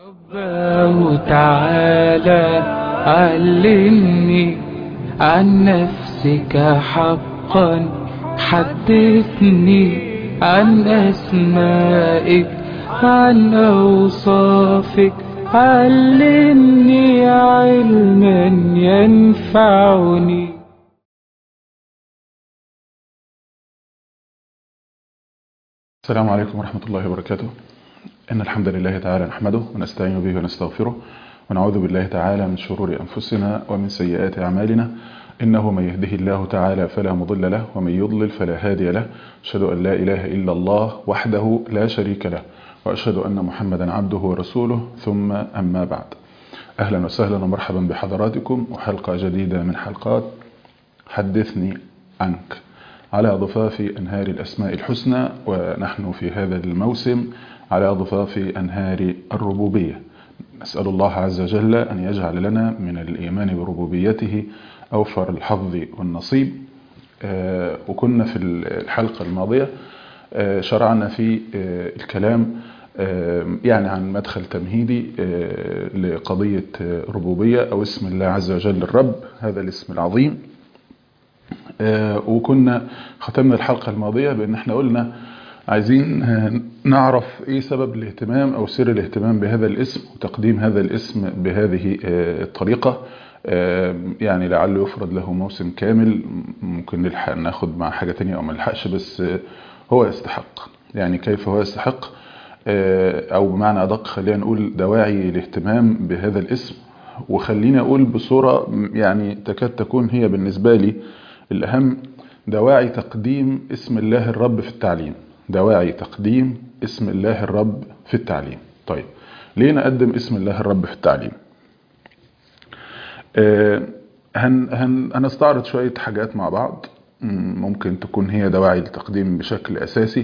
رباه تعالى علمني عن نفسك حقا، حدثني عن أسمائك، عن أوصافك، علمني علما ينفعني. السلام عليكم ورحمة الله وبركاته. إن الحمد لله تعالى نحمده ونستعين به ونستغفره، ونعوذ بالله تعالى من شرور أنفسنا ومن سيئات أعمالنا. إنه من يهده الله تعالى فلا مضل له، ومن يضلل فلا هادي له. أشهد أن لا إله إلا الله وحده لا شريك له، وأشهد أن محمدا عبده ورسوله، ثم أما بعد. أهلا وسهلا ومرحبا بحضراتكم، وحلقة جديدة من حلقات حدثني عنك على ضفاف أنهار الأسماء الحسنى، ونحن في هذا الموسم على ضفاف أنهار الربوبية. نسأل الله عز وجل أن يجعل لنا من الإيمان بربوبيته أوفر الحظ والنصيب. وكنا في الحلقة الماضية شرعنا في الكلام يعني عن مدخل تمهيدي لقضية ربوبية أو اسم الله عز وجل الرب، هذا الاسم العظيم. وكنا ختمنا الحلقة الماضية بأن احنا قلنا عايزين نعرف ايه سبب الاهتمام او سر الاهتمام بهذا الاسم وتقديم هذا الاسم بهذه الطريقة. يعني لعله يفرض له موسم كامل، ممكن نلحق ناخد مع حاجة تانية او ما نلحقش، بس هو يستحق. يعني كيف هو يستحق، او بمعنى ادق خلينا نقول دواعي الاهتمام بهذا الاسم. وخلينا اقول بصورة يعني تكاد تكون هي بالنسبة لي الأهم، دواعي تقديم اسم الله الرب في التعليم. دواعي تقديم اسم الله الرب في التعليم. طيب، ليه نقدم اسم الله الرب في التعليم؟ هنستعرض شوية حاجات مع بعض ممكن تكون هي دواعي التقديم بشكل أساسي.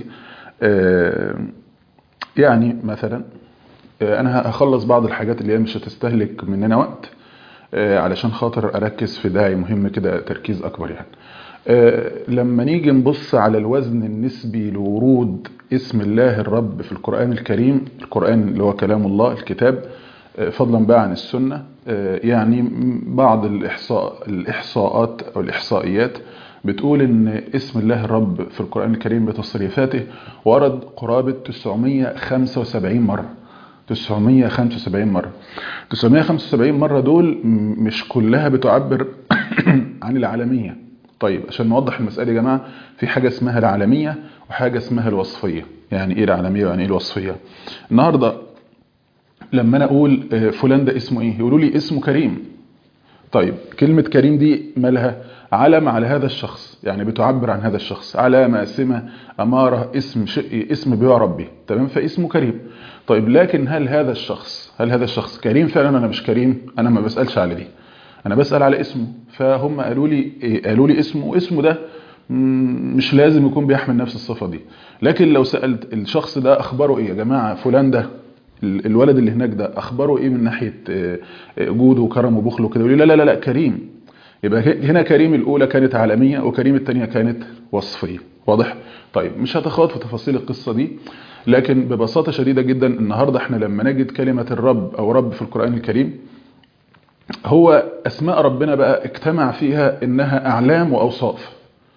يعني مثلا أنا هخلص بعض الحاجات اللي هي مش هتستهلك مننا وقت، علشان خاطر أركز في داعي مهم كده تركيز أكبر. يعني لما نيجي نبص على الوزن النسبي لورود اسم الله الرب في القرآن الكريم، القرآن اللي هو كلام الله الكتاب، فضلا بقى عن السنة، يعني بعض الإحصاءات أو الإحصائيات بتقول إن اسم الله الرب في القرآن الكريم بتصريفاته ورد قرابة 975 مرة. 975 مرة. 975 مرة دول مش كلها بتعبر عن العالمية. طيب، عشان نوضح المسألة يا جماعة، في حاجة اسمها العالمية وحاجة اسمها الوصفية. يعني ايه العالمية ويعني ايه الوصفية؟ النهاردة لما انا اقول فلان ده اسمه ايه، يقولوا لي اسمه كريم. طيب، كلمة كريم دي مالها؟ علم على هذا الشخص، يعني بتعبر عن هذا الشخص، علامة، سمة، أمارة، اسم، شيء، اسم بيعرف به. تمام، فاسمه كريم. طيب، لكن هل هذا الشخص كريم فعلا؟ أنا مش كريم، أنا ما بسألش على دي، أنا بسأل على اسمه. فهم قالوا لي اسمه ده مش لازم يكون بيحمل نفس الصفة دي. لكن لو سألت الشخص ده أخباره إيه يا جماعة، فلان ده الولد اللي هناك ده أخباره إيه من ناحية جوده وكرمه وبخله كده، يقول لي لا كريم. يبقى هنا كريم الأولى كانت عالمية، وكريم الثانية كانت وصفية. واضح؟ طيب، مش هتخوض في تفاصيل القصة دي، لكن ببساطة شديدة جدا النهاردة احنا لما نجد كلمة الرب أو رب في القرآن الكريم، هو أسماء ربنا بقى اجتمع فيها إنها أعلام وأوصاف.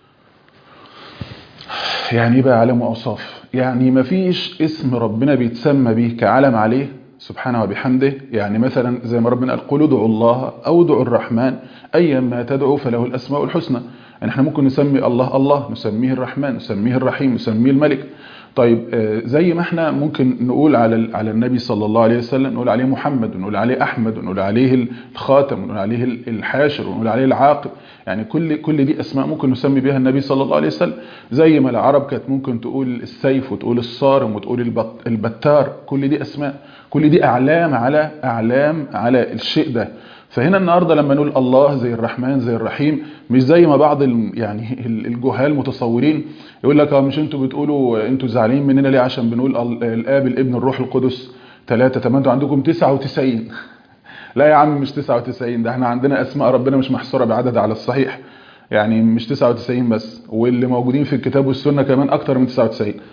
يعني ايه بقى أعلام وأوصاف؟ يعني مفيش اسم ربنا بيتسمى به كعلم عليه سبحانه وبحمده. يعني مثلا زي ما ربنا قال قل ادعوا الله أو ادعوا الرحمن أيما تدعوا فله الأسماء الحسنى. يعني احنا ممكن نسمي الله، نسميه الرحمن، نسميه الرحيم، نسميه الملك. طيب، زي ما احنا ممكن نقول على النبي صلى الله عليه وسلم، نقول عليه محمد، ونقول عليه أحمد، ونقول عليه الخاتم، ونقول عليه الحاشر، ونقول عليه العاقب. يعني كل دي أسماء ممكن نسمي بها النبي صلى الله عليه وسلم. زي ما العرب كانت ممكن تقول السيف، وتقول الصارم، وتقول البتار. كل دي أسماء، كل دي أعلام على الشيء ده. فهنا النهاردة لما نقول الله زي الرحمن زي الرحيم، مش زي ما بعض يعني الجهال متصورين، يقول لك مش انتوا بتقولوا انتوا زعلانين مننا ليه عشان بنقول الآب الابن الروح القدس 3؟ طب انتوا عندكم 99. لا يا عم، مش 99، ده احنا عندنا أسماء ربنا مش محصورة بعدد على الصحيح. يعني مش 99 بس، واللي موجودين في الكتاب والسنة كمان أكتر من 99.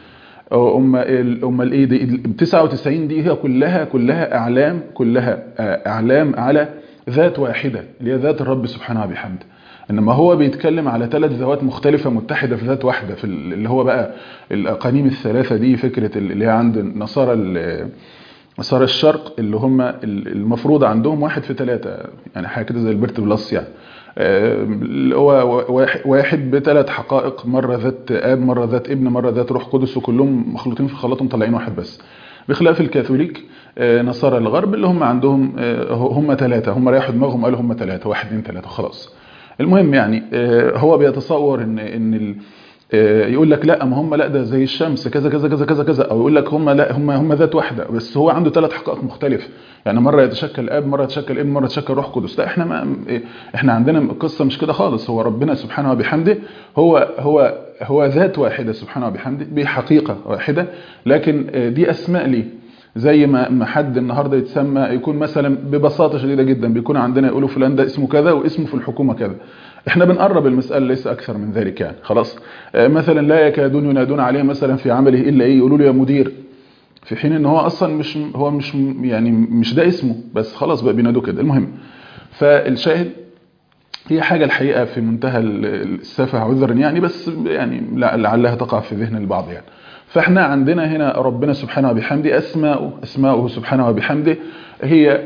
امال ايه دي؟ 99 دي هي كلها اعلام، اعلام على ذات واحده اللي هي ذات الرب سبحانه وبحمده. انما هو بيتكلم على 3 ذوات مختلفه متحده في ذات واحده، في اللي هو بقى الاقانيم الثلاثه دي، فكره اللي هي عند نصارى الشرق، اللي هم المفروض عندهم 1 في 3، يعني حاجه كده زي البرت بلس يعني. اللي هو واحد ب3 حقائق، مرة ذات آب، مرة ذات ابن، مرة ذات روح قدس، وكلهم مخلوطين في خلاطهم طالعين واحد بس، بخلاف الكاثوليك نصارى الغرب اللي هم عندهم هم 3، هم ريحوا دماغهم قالوا هم 3، 1 2 3 خلاص. المهم يعني هو بيتصور ان يقول لك لا، ما هم لا ده زي الشمس كذا كذا كذا كذا كذا، او يقول لك هم لا هم ذات واحده، بس هو عنده 3 حقائق مختلفه، يعني مره يتشكل اب، مره يتشكل ابن، مره يتشكل روح قدس. لا احنا عندنا القصه مش كده خالص. هو ربنا سبحانه وبحمده هو ذات واحده سبحانه وبحمده بحقيقه واحده، لكن دي اسماء ليه. زي ما حد النهارده يتسمى، يكون مثلا ببساطه شديده جدا بيكون عندنا يقولوا فلان ده اسمه كذا واسمه في الحكومه كذا. احنا بنقرب المسألة ليس اكثر من ذلك يعني خلاص. مثلا لا يكادون ينادون عليه مثلا في عمله الا ايه، يقولوا له يا مدير، في حين ان هو اصلا مش يعني مش ده اسمه، بس خلاص بقى بينادوه كده. المهم، فالشاهد هي حاجة الحقيقة في منتهى السفه عذرا يعني، بس يعني لعلها تقع في ذهن البعض يعني. فاحنا عندنا هنا ربنا سبحانه وبحمده اسماؤه سبحانه وبحمده هي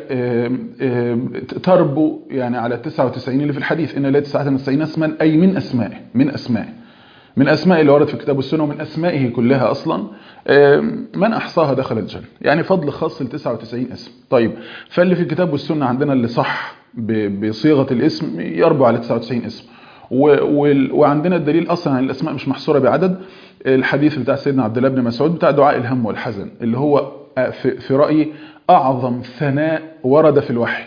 تربو يعني على 99 اللي في الحديث، ان لا 99 اسما، اي من اسماء اللي ورد في الكتاب والسنه، ومن اسمائه كلها اصلا. من احصاها دخل الجنه، يعني فضل خاص ل 99 اسم. طيب، فاللي في الكتاب والسنه عندنا اللي صح بصيغه الاسم يربو على 99 اسم، وعندنا الدليل اصلا عن الاسماء مش محصوره بعدد. الحديث بتاع سيدنا عبد الله بن مسعود بتاع دعاء الهم والحزن، اللي هو في رايي اعظم ثناء ورد في الوحي،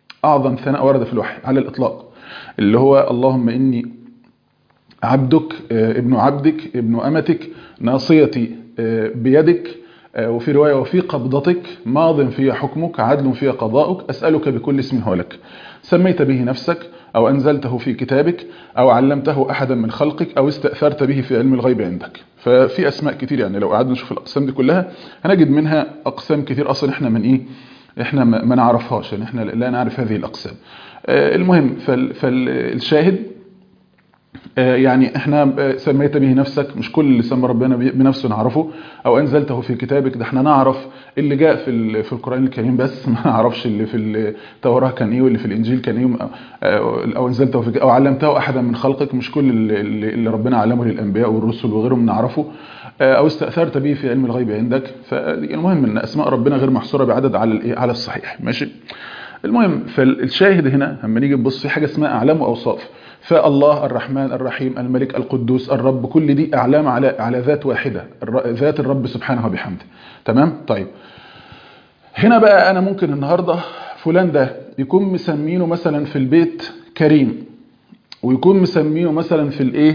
على الاطلاق، اللي هو اللهم اني عبدك ابن عبدك ابن امتك، ناصيتي بيدك، وفي روايه وفي قبضتك، ماض في حكمك، عدل في قضاؤك، اسالك بكل اسم هو لك سميت به نفسك، أو أنزلته في كتابك، أو علمته أحدا من خلقك، أو استأثرت به في علم الغيب عندك. ففي أسماء كتير يعني، لو قعدنا نشوف الأقسام دي كلها هنجد منها أقسام كتير أصلا إحنا ما نعرفهاش، يعني إحنا لا نعرف هذه الأقسام. المهم، فالشاهد يعني احنا سميت به نفسك، مش كل اللي سمى ربنا بنفسه نعرفه، او انزلته في كتابك، ده احنا نعرف اللي جاء في القرآن الكريم، بس ما نعرفش اللي في التوراة كان ايه، واللي في الانجيل كان ايه، او انزلته في او علمته احدا من خلقك، مش كل اللي ربنا علمه للانبياء والرسل وغيرهم نعرفه، او استأثرت به في علم الغيب عندك. فالمهم ان اسماء ربنا غير محصورة بعدد على الصحيح، ماشي. المهم، فالشاهد هنا لما نيجي نبص في حاجة اسمها اعلام واوصاف، فالله الرحمن الرحيم الملك القدوس الرب، كل دي اعلام على ذات واحده، ذات الرب سبحانه وبحمده. تمام. طيب، هنا بقى انا ممكن النهارده فلان ده يكون مسمينه مثلا في البيت كريم، ويكون مسمينه مثلا في الايه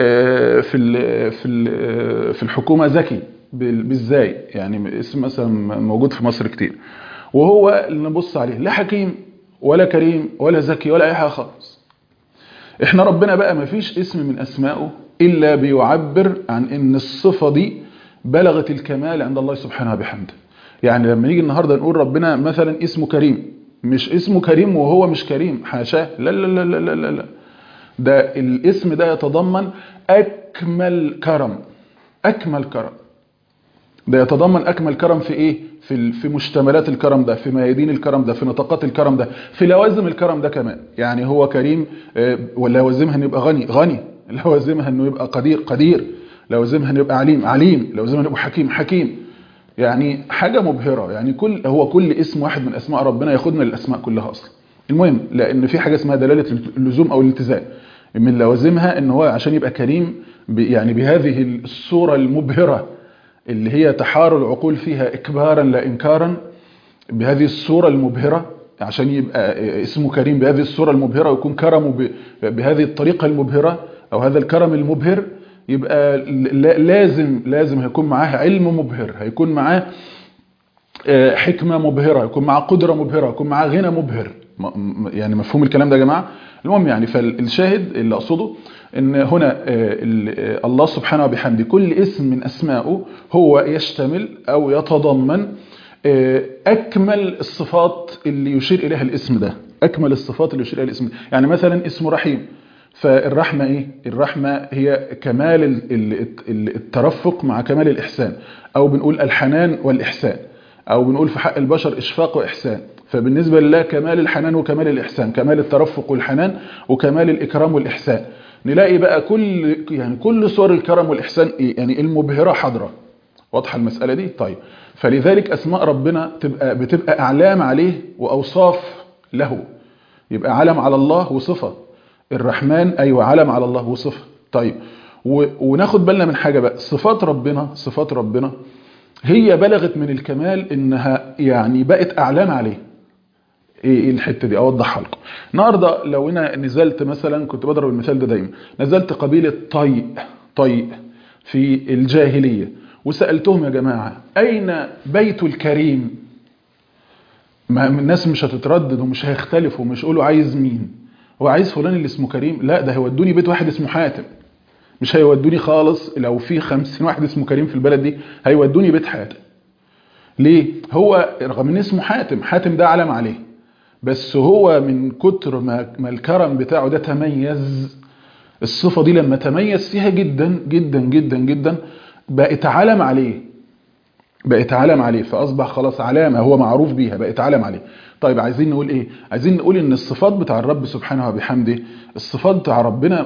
في الحكومه ذكي بالزاي، يعني اسم مثلا موجود في مصر كتير، وهو اللي نبص عليه لا حكيم ولا كريم ولا ذكي ولا اي حاجه خالص. احنا ربنا بقى ما فيش اسم من اسمائه الا بيعبر عن ان الصفه دي بلغت الكمال عند الله سبحانه وبحمده. يعني لما نيجي النهارده نقول ربنا مثلا اسمه كريم، مش اسمه كريم وهو مش كريم، حاشاه، لا لا لا لا لا لا، ده الاسم ده يتضمن اكمل كرم، ده يتضمن اكمل كرم في ايه؟ في مشتملات الكرم ده، في ميادين الكرم ده، في نطاقات الكرم ده، في لوازم الكرم ده كمان. يعني هو كريم، ولا لوازمها انه يبقى غني، لوازمها انه يبقى قدير، لوازمها انه يبقى عليم، لوازمها انه يبقى حكيم. يعني حاجه مبهره. يعني كل اسم واحد من اسماء ربنا ياخدنا للاسماء كلها اصلا. المهم، لان في حاجه اسمها دلاله اللزوم او الالتزام، من لوازمها ان هو عشان يبقى كريم يعني بهذه الصوره المبهره اللي هي تحار العقول فيها إكبارا لا إنكارا، بهذه الصورة المبهرة، عشان يبقى اسمه كريم بهذه الصورة المبهرة، ويكون كرمه بهذه الطريقة المبهرة، أو هذا الكرم المبهر، يبقى لازم هيكون معاه علم مبهر، هيكون معاه حكمة مبهرة، يكون معاه قدرة مبهرة، يكون معاه غنى مبهر. يعني مفهوم الكلام ده يا جماعة؟ المهم يعني فالشاهد اللي أقصده إن هنا الله سبحانه وبحمده كل اسم من أسمائه هو يشتمل أو يتضمن أكمل الصفات اللي يشير إليها الاسم ده، أكمل الصفات اللي يشير إليها الاسم ده. يعني مثلا اسمه رحيم، فالرحمة إيه؟ الرحمة هي كمال الترفق مع كمال الإحسان، أو بنقول الحنان والإحسان، أو بنقول في حق البشر إشفاق وإحسان. فبالنسبة لله كمال الحنان وكمال الإحسان، كمال الترفق والحنان وكمال الإكرام والإحسان. نلاقي بقى كل صور الكرم والإحسان يعني المبهرة حاضرة. واضحة المسألة دي؟ طيب، فلذلك أسماء ربنا بتبقى أعلام عليه وأوصاف له، يبقى علم على الله وصفة. الرحمن أيوة علم على الله وصفة. طيب، وناخد بالنا من حاجة بقى، صفات ربنا هي بلغت من الكمال إنها يعني بقت أعلام عليه. ايه الحته دي؟ اوضحها لكم. النهارده لو انا نزلت مثلا، كنت بضرب المثال ده دايما، نزلت قبيله طيء في الجاهليه وسالتهم يا جماعه اين بيت الكريم؟ ما الناس مش هتتردد ومش هيختلفوا ومش يقولوا عايز مين، هو عايز فلان اللي اسمه كريم؟ لا، ده هيودوني بيت واحد اسمه حاتم، مش هيودوني خالص. لو في 50 واحد اسمه كريم في البلد دي هيودوني بيت حاتم. ليه؟ هو رغم ان اسمه حاتم ده علم عليه، بس هو من كتر ما الكرم بتاعه ده تميز، الصفة دي لما تميز فيها جدا جدا جدا جدا بقت علم عليه، فأصبح خلاص علامة هو معروف بيها، بقت علم عليه. طيب، عايزين نقول ايه؟ عايزين نقول ان الصفات بتاع الرب سبحانه وبحمده، الصفات بتاع ربنا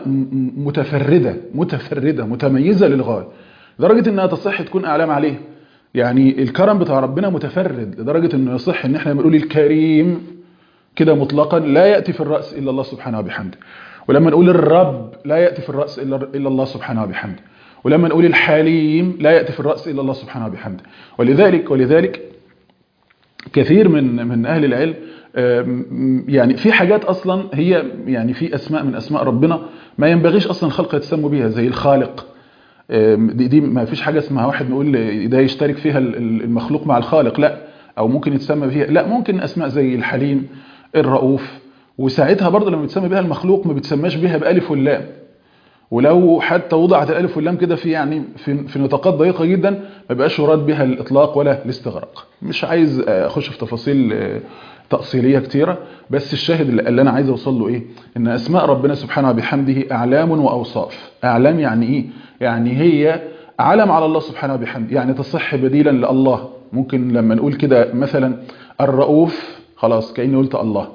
متفردة متميزة للغاية، لدرجة انها تصح تكون اعلام عليه. يعني الكرم بتاع ربنا متفرد لدرجة انه يصح ان احنا بنقول الكريم كده مطلقا لا يأتي في الرأس إلا الله سبحانه وبحمده. ولما نقول الرب لا يأتي في الرأس إلا الله سبحانه وبحمده. ولما نقول الحليم لا يأتي في الرأس إلا الله سبحانه وبحمده. ولذلك كثير من أهل العلم يعني في حاجات أصلا هي يعني في أسماء من أسماء ربنا ما ينبغيش أصلا الخلق يتسموا بها، زي الخالق. دي ما فيش حاجة اسمها واحد نقول ده يشترك فيها المخلوق مع الخالق، لا، أو ممكن يتسمى بها، لا، ممكن أسماء زي الحليم، الرؤوف، وساعتها برضه لما بتسمى بها المخلوق ما بتسماش بها بألف واللام، ولو حتى وضعت الألف واللام كده في يعني في نطاقات ضيقة جدا ما بقاش يراد بها الإطلاق ولا الاستغراق. مش عايز أخش في تفاصيل تأصيلية كتيرة، بس الشاهد اللي أنا عايز أوصل له إيه؟ إن أسماء ربنا سبحانه وبحمده أعلام وأوصاف. أعلام يعني إيه؟ يعني هي علم على الله سبحانه وبحمده، يعني تصح بديلا لله. ممكن لما نقول كده مثلا الرؤوف، خلاص كأني قلت الله.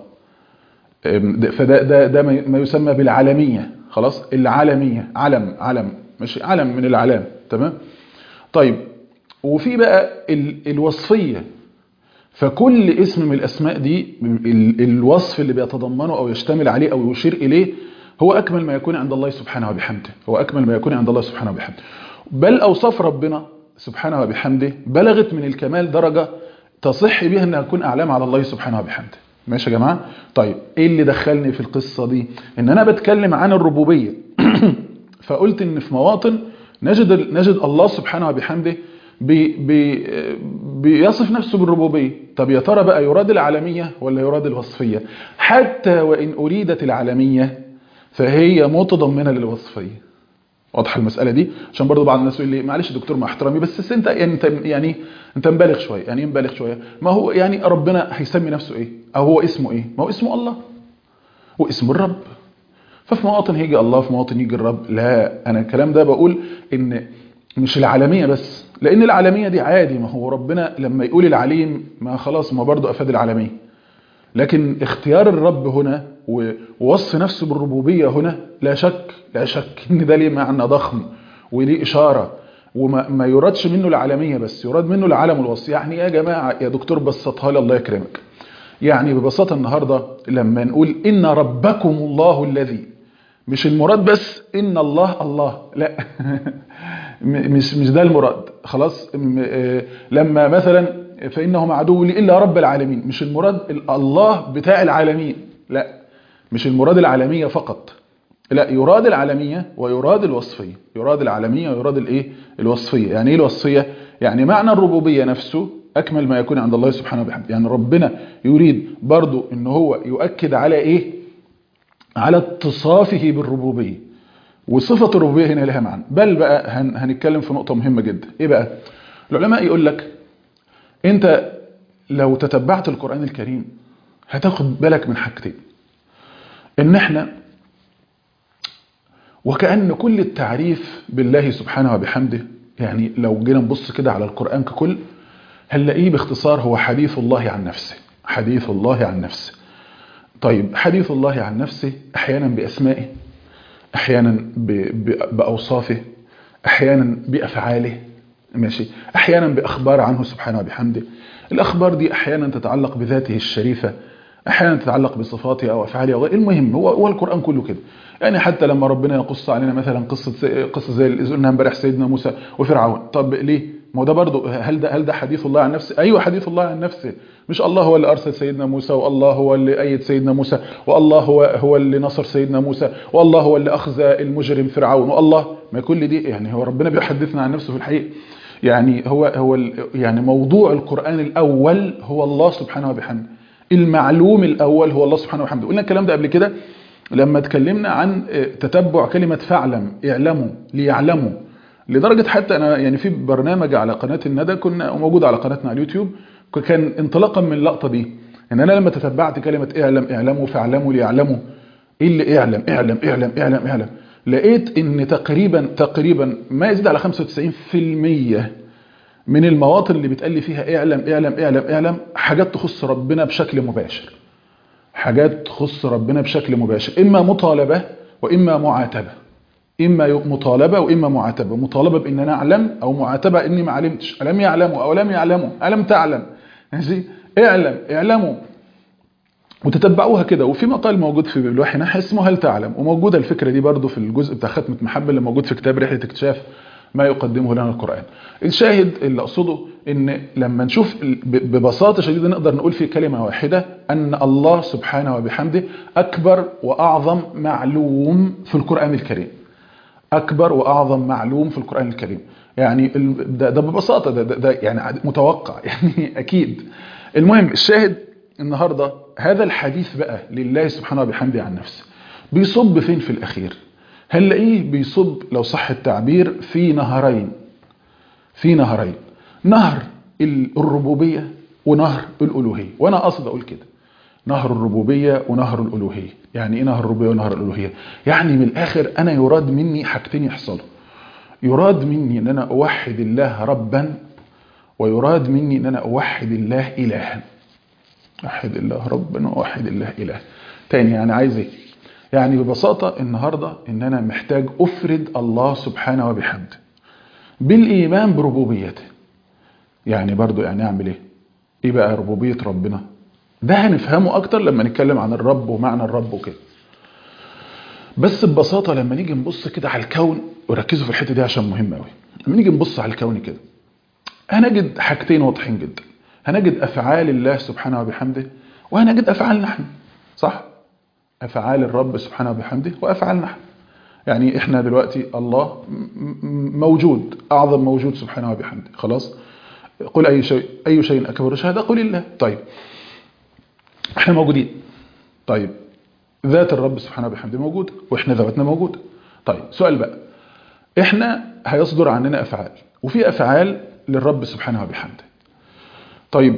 فده ما يسمى بالعالمية. خلاص، العالمية علم مش علم من العلام. تمام. طيب، وفي بقى الوصفية. فكل اسم من الأسماء دي الوصف اللي بيتضمنه أو يشتمل عليه أو يشير إليه هو أكمل ما يكون عند الله سبحانه وبحمده، هو أكمل ما يكون عند الله سبحانه وبحمده. بل أوصاف ربنا سبحانه وبحمده بلغت من الكمال درجة تصح بها أنها تكون أعلام على الله سبحانه وبحمده. ماشي يا جماعة؟ طيب، إيه اللي دخلني في القصة دي؟ إن أنا بتكلم عن الربوبية فقلت إن في مواطن نجد الله سبحانه وبحمده بيصف نفسه بالربوبية. طب يا ترى بقى يراد العالمية ولا يراد الوصفية؟ حتى وإن أريدت العالمية فهي متضمنة للوصفية. واضحه المساله دي؟ عشان برضو بعض الناس يقول لي معلش يا دكتور مع احترامي، بس انت انت مبالغ شويه. يعني ايه مبالغ شويه؟ ما هو يعني ربنا هيسمي نفسه ايه؟ او هو اسمه ايه؟ ما هو اسمه الله واسمه الرب. ففي مواطن هيجي الله، في مواطن يجي الرب. لا، انا الكلام ده بقول ان مش العالميه بس، لان العالميه دي عادي، ما هو ربنا لما يقول العليم ما خلاص ما برضو افاد العالميه. لكن اختيار الرب هنا ووصف نفسه بالربوبية هنا لا شك ان ده ليه معنى ضخم وليه إشارة، وما يرادش منه العالمية بس، يراد منه العالم والوصف. يعني يا جماعة يا دكتور بسطها لي الله يكرمك. يعني ببساطة النهاردة لما نقول إن ربكم الله الذي، مش المراد بس إن الله لا مش ده المراد. خلاص، لما مثلا فإنهم عدو لي إلا رب العالمين، مش المراد الله بتاع العالمين، لا، مش المراد العالمية فقط، لا، يراد العالمية ويراد الوصفية. يراد العالمية ويراد الايه؟ الوصفية. يعني ايه الوصفية؟ يعني معنى الربوبية نفسه أكمل ما يكون عند الله سبحانه وبحمده. يعني ربنا يريد برضو إن هو يؤكد على ايه؟ على اتصافه بالربوبية. وصفة الربوبية هنا لها معنى. بل بقى هنتكلم في نقطة مهمة جدا. ايه بقى؟ العلماء يقول لك انت لو تتبعت القرآن الكريم هتاخد بالك من حاجتين. ان احنا وكأن كل التعريف بالله سبحانه وبحمده، يعني لو جينا نبص كده على القرآن ككل هنلاقيه باختصار هو حديث الله عن نفسه. حديث الله عن نفسه. طيب حديث الله عن نفسه احيانا بأسمائه، احيانا بأوصافه، احيانا بأفعاله، ماشي، احيانا باخبار عنه سبحانه وبحمده. الاخبار دي احيانا تتعلق بذاته الشريفه، احيانا تتعلق بصفاته او افعاله او المهم هو القران كله كده. يعني حتى لما ربنا يقص علينا مثلا قصه زي اللي قلنا امبارح سيدنا موسى وفرعون، طب ليه؟ ما هو ده برضه هل ده حديث الله عن نفسه؟ ايوه حديث الله عن نفسه. مش الله هو اللي ارسل سيدنا موسى، والله هو اللي ايد سيدنا موسى، والله هو اللي نصر سيدنا موسى، والله هو اللي اخذ المجرم فرعون، والله ما كل دي يعني هو ربنا بيحدثنا عن نفسه في الحقيقه. يعني يعني موضوع القرآن الأول هو الله سبحانه وبحمده. المعلوم الأول هو الله سبحانه وبحمده. قلنا الكلام ده قبل كده لما اتكلمنا عن تتبع كلمة فاعلم، اعلموا ليعلموا. لدرجة حتى أنا يعني في برنامج على قناة الندى كنا موجود على قناتنا على اليوتيوب، كان انطلاقا من اللقطة دي ان انا لما تتبعت كلمة اعلم اعلموا فاعلموا ليعلموا. ايه اللي اعلم اعلم اعلم اعلم اعلم؟ لقيت ان تقريبا ما يزيد على 95% من المواطن اللي بيتقال فيها اعلم اعلم اعلم اعلم حاجات تخص ربنا بشكل مباشر. حاجات تخص ربنا بشكل مباشر، اما مطالبة واما معاتبة. اما مطالبة واما معاتبة. مطالبة بان انا اعلم، او معاتبة اني ما علمتش. الم يعلموا او لم يعلموا، الم تعلم، ماشي، اعلموا وتتبعوها كده. وفي مقال موجود في الوحي نحى اسمه هل تعلم، وموجودة الفكرة دي برضو في الجزء بتاع ختمة محبة اللي موجود في كتاب رحلة اكتشاف ما يقدمه لنا القرآن. الشاهد اللي أقصده إن لما نشوف ببساطة شديدة نقدر نقول في كلمة واحدة أن الله سبحانه وبحمده أكبر وأعظم معلوم في القرآن الكريم. أكبر وأعظم معلوم في القرآن الكريم. يعني ده ببساطة ده يعني متوقع يعني أكيد. المهم الشاهد النهاردة هذا الحديث بقى لله سبحانه وبحمده عن نفسه بيصب فين في الأخير؟ هنلاقيه بيصب لو صح التعبير في نهرين. نهر الربوبية ونهر الألوهية. وأنا قصد أقول كده، نهر الربوبية ونهر الألوهية. يعني إيه نهر الربوبية ونهر الألوهية؟ يعني من الآخر أنا يراد مني حاجتين يحصلوا. يراد مني أن أنا أوحد الله ربا، ويراد مني أن أنا أوحد الله إلها. أوحد الله ربا وأوحد الله إله. تاني يعني عايز إيه؟ يعني ببساطة النهاردة إن أنا محتاج أفرد الله سبحانه وبحمده بالإيمان بربوبيته. يعني برضو يعني أعمل إيه؟ إيه بقى ربوبية ربنا؟ ده هنفهمه أكتر لما نتكلم عن الرب ومعنى الرب وكده. بس ببساطة لما نيجي نبص كده على الكون، وركزوا في الحتة دي عشان مهمة أوي. لما نيجي نبص على الكون كده هنجد حاجتين واضحين جدا. هنجد أفعال الله سبحانه وبحمده، وهنجد أفعال نحن. صح؟ أفعال الرب سبحانه وبحمده وأفعال نحن. يعني إحنا دلوقتي الله موجود، أعظم موجود سبحانه وبحمده. خلاص؟ قل أي شيء أكبر شهادة؟ قل الله. طيب إحنا موجودين. طيب ذات الرب سبحانه وبحمده موجود، وإحنا ذواتنا موجودة. طيب سؤال بقى، إحنا هيصدر عننا أفعال، وفي أفعال للرب سبحانه وبحمده. طيب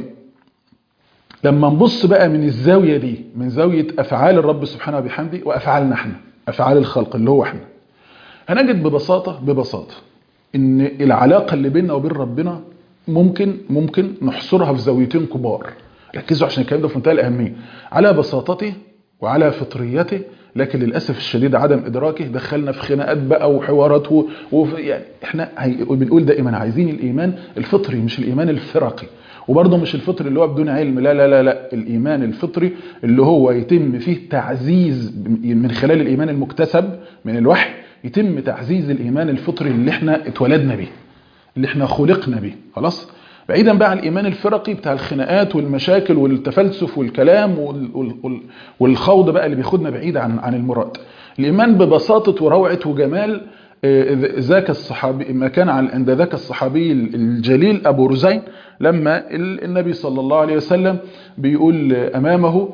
لما نبص بقى من الزاوية دي، من زاوية أفعال الرب سبحانه وبحمده وأفعالنا احنا، أفعال الخلق اللي هو احنا، هنجد ببساطة إن العلاقة اللي بيننا وبين ربنا ممكن نحصرها في زاويتين كبار. ركزوا عشان الكلام ده في منتهى الأهمية. على بساطته وعلى فطريته، لكن للأسف الشديد عدم إدراكه دخلنا في خناقات بقى وحوارات يعني احنا بنقول دائما عايزين الإيمان الفطري مش الإيمان الفرقي. وبرضه مش الفطري اللي هو بدون علم، لا لا لا لا، الإيمان الفطري اللي هو يتم فيه تعزيز من خلال الإيمان المكتسب من الوحي، يتم تعزيز الإيمان الفطري اللي احنا اتولدنا به، اللي احنا خلقنا به. خلاص؟ بعيدا بقى عن الإيمان الفرقي بتاع الخناقات والمشاكل والتفلسف والكلام والخوض بقى اللي بياخدنا بعيد عن المراد. الإيمان ببساطة وروعة وجمال ذاك الصحابي، ما كان عند ذاك الصحابي الجليل أبو رزين، لما النبي صلى الله عليه وسلم بيقول أمامه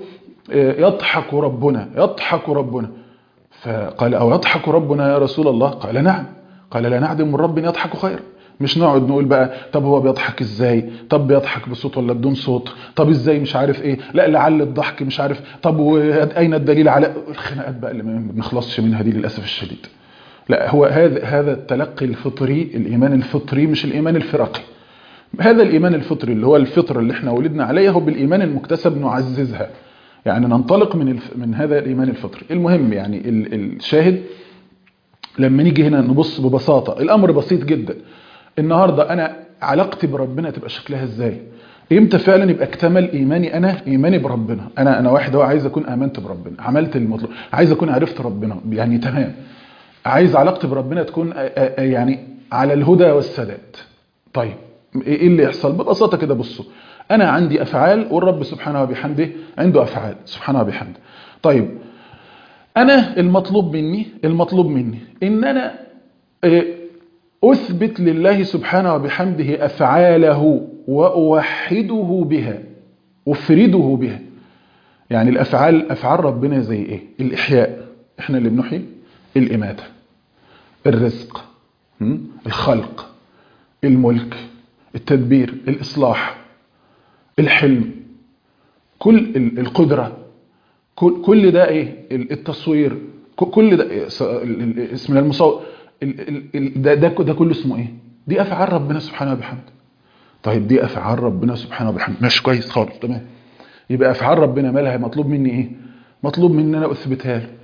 يضحك ربنا، يضحك ربنا. فقال أو يضحك ربنا يا رسول الله؟ قال نعم. قال لا نعدم من رب يضحك خير. مش نقعد نقول بقى طب هو بيضحك ازاي، طب بيضحك بصوت ولا بدون صوت، طب ازاي مش عارف ايه، لا لعل الضحك مش عارف، طب اين الدليل على الخناقات بقى اللي ما بنخلصش منها دي للاسف الشديد. لا، هو هذا التلقي الفطري، الايمان الفطري مش الايمان الفرقي. هذا الايمان الفطري اللي هو الفطره اللي احنا ولدنا عليها، هو بالايمان المكتسب نعززها، يعني ننطلق من هذا الايمان الفطري. المهم يعني الشاهد لما نيجي هنا نبص ببساطه، الامر بسيط جدا. النهارده انا علاقتي بربنا تبقى شكلها ازاي؟ امتى فعلا يبقى اكتمل ايماني؟ انا ايماني بربنا، انا واحد هو عايز اكون امنت بربنا، عملت المطلوب، عايز اكون عرفت ربنا يعني تمام، عايز علاقتي بربنا تكون يعني على الهدى والسداد. طيب ايه اللي يحصل؟ ببساطه كده بصوا، انا عندي افعال والرب سبحانه وبحمده عنده افعال سبحانه وبحمده. طيب انا المطلوب مني ان انا اثبت لله سبحانه وبحمده افعاله واوحده بها، افرده بها. يعني افعال ربنا زي ايه؟ الاحياء، احنا اللي بنحيي، الاماته، الرزق، الخلق، الملك، التدبير، الإصلاح، الحلم، كل القدرة، كل ده ايه؟ التصوير، كل ده اسم المصور، ده كله اسمه ايه؟ دي افعال ربنا سبحانه وبحمده. طيب دي افعال ربنا سبحانه وبحمده، ماشي كويس خالص تمام. يبقى افعال ربنا مالها؟ مطلوب مني ايه؟ مطلوب مني ان انا اثبتها له.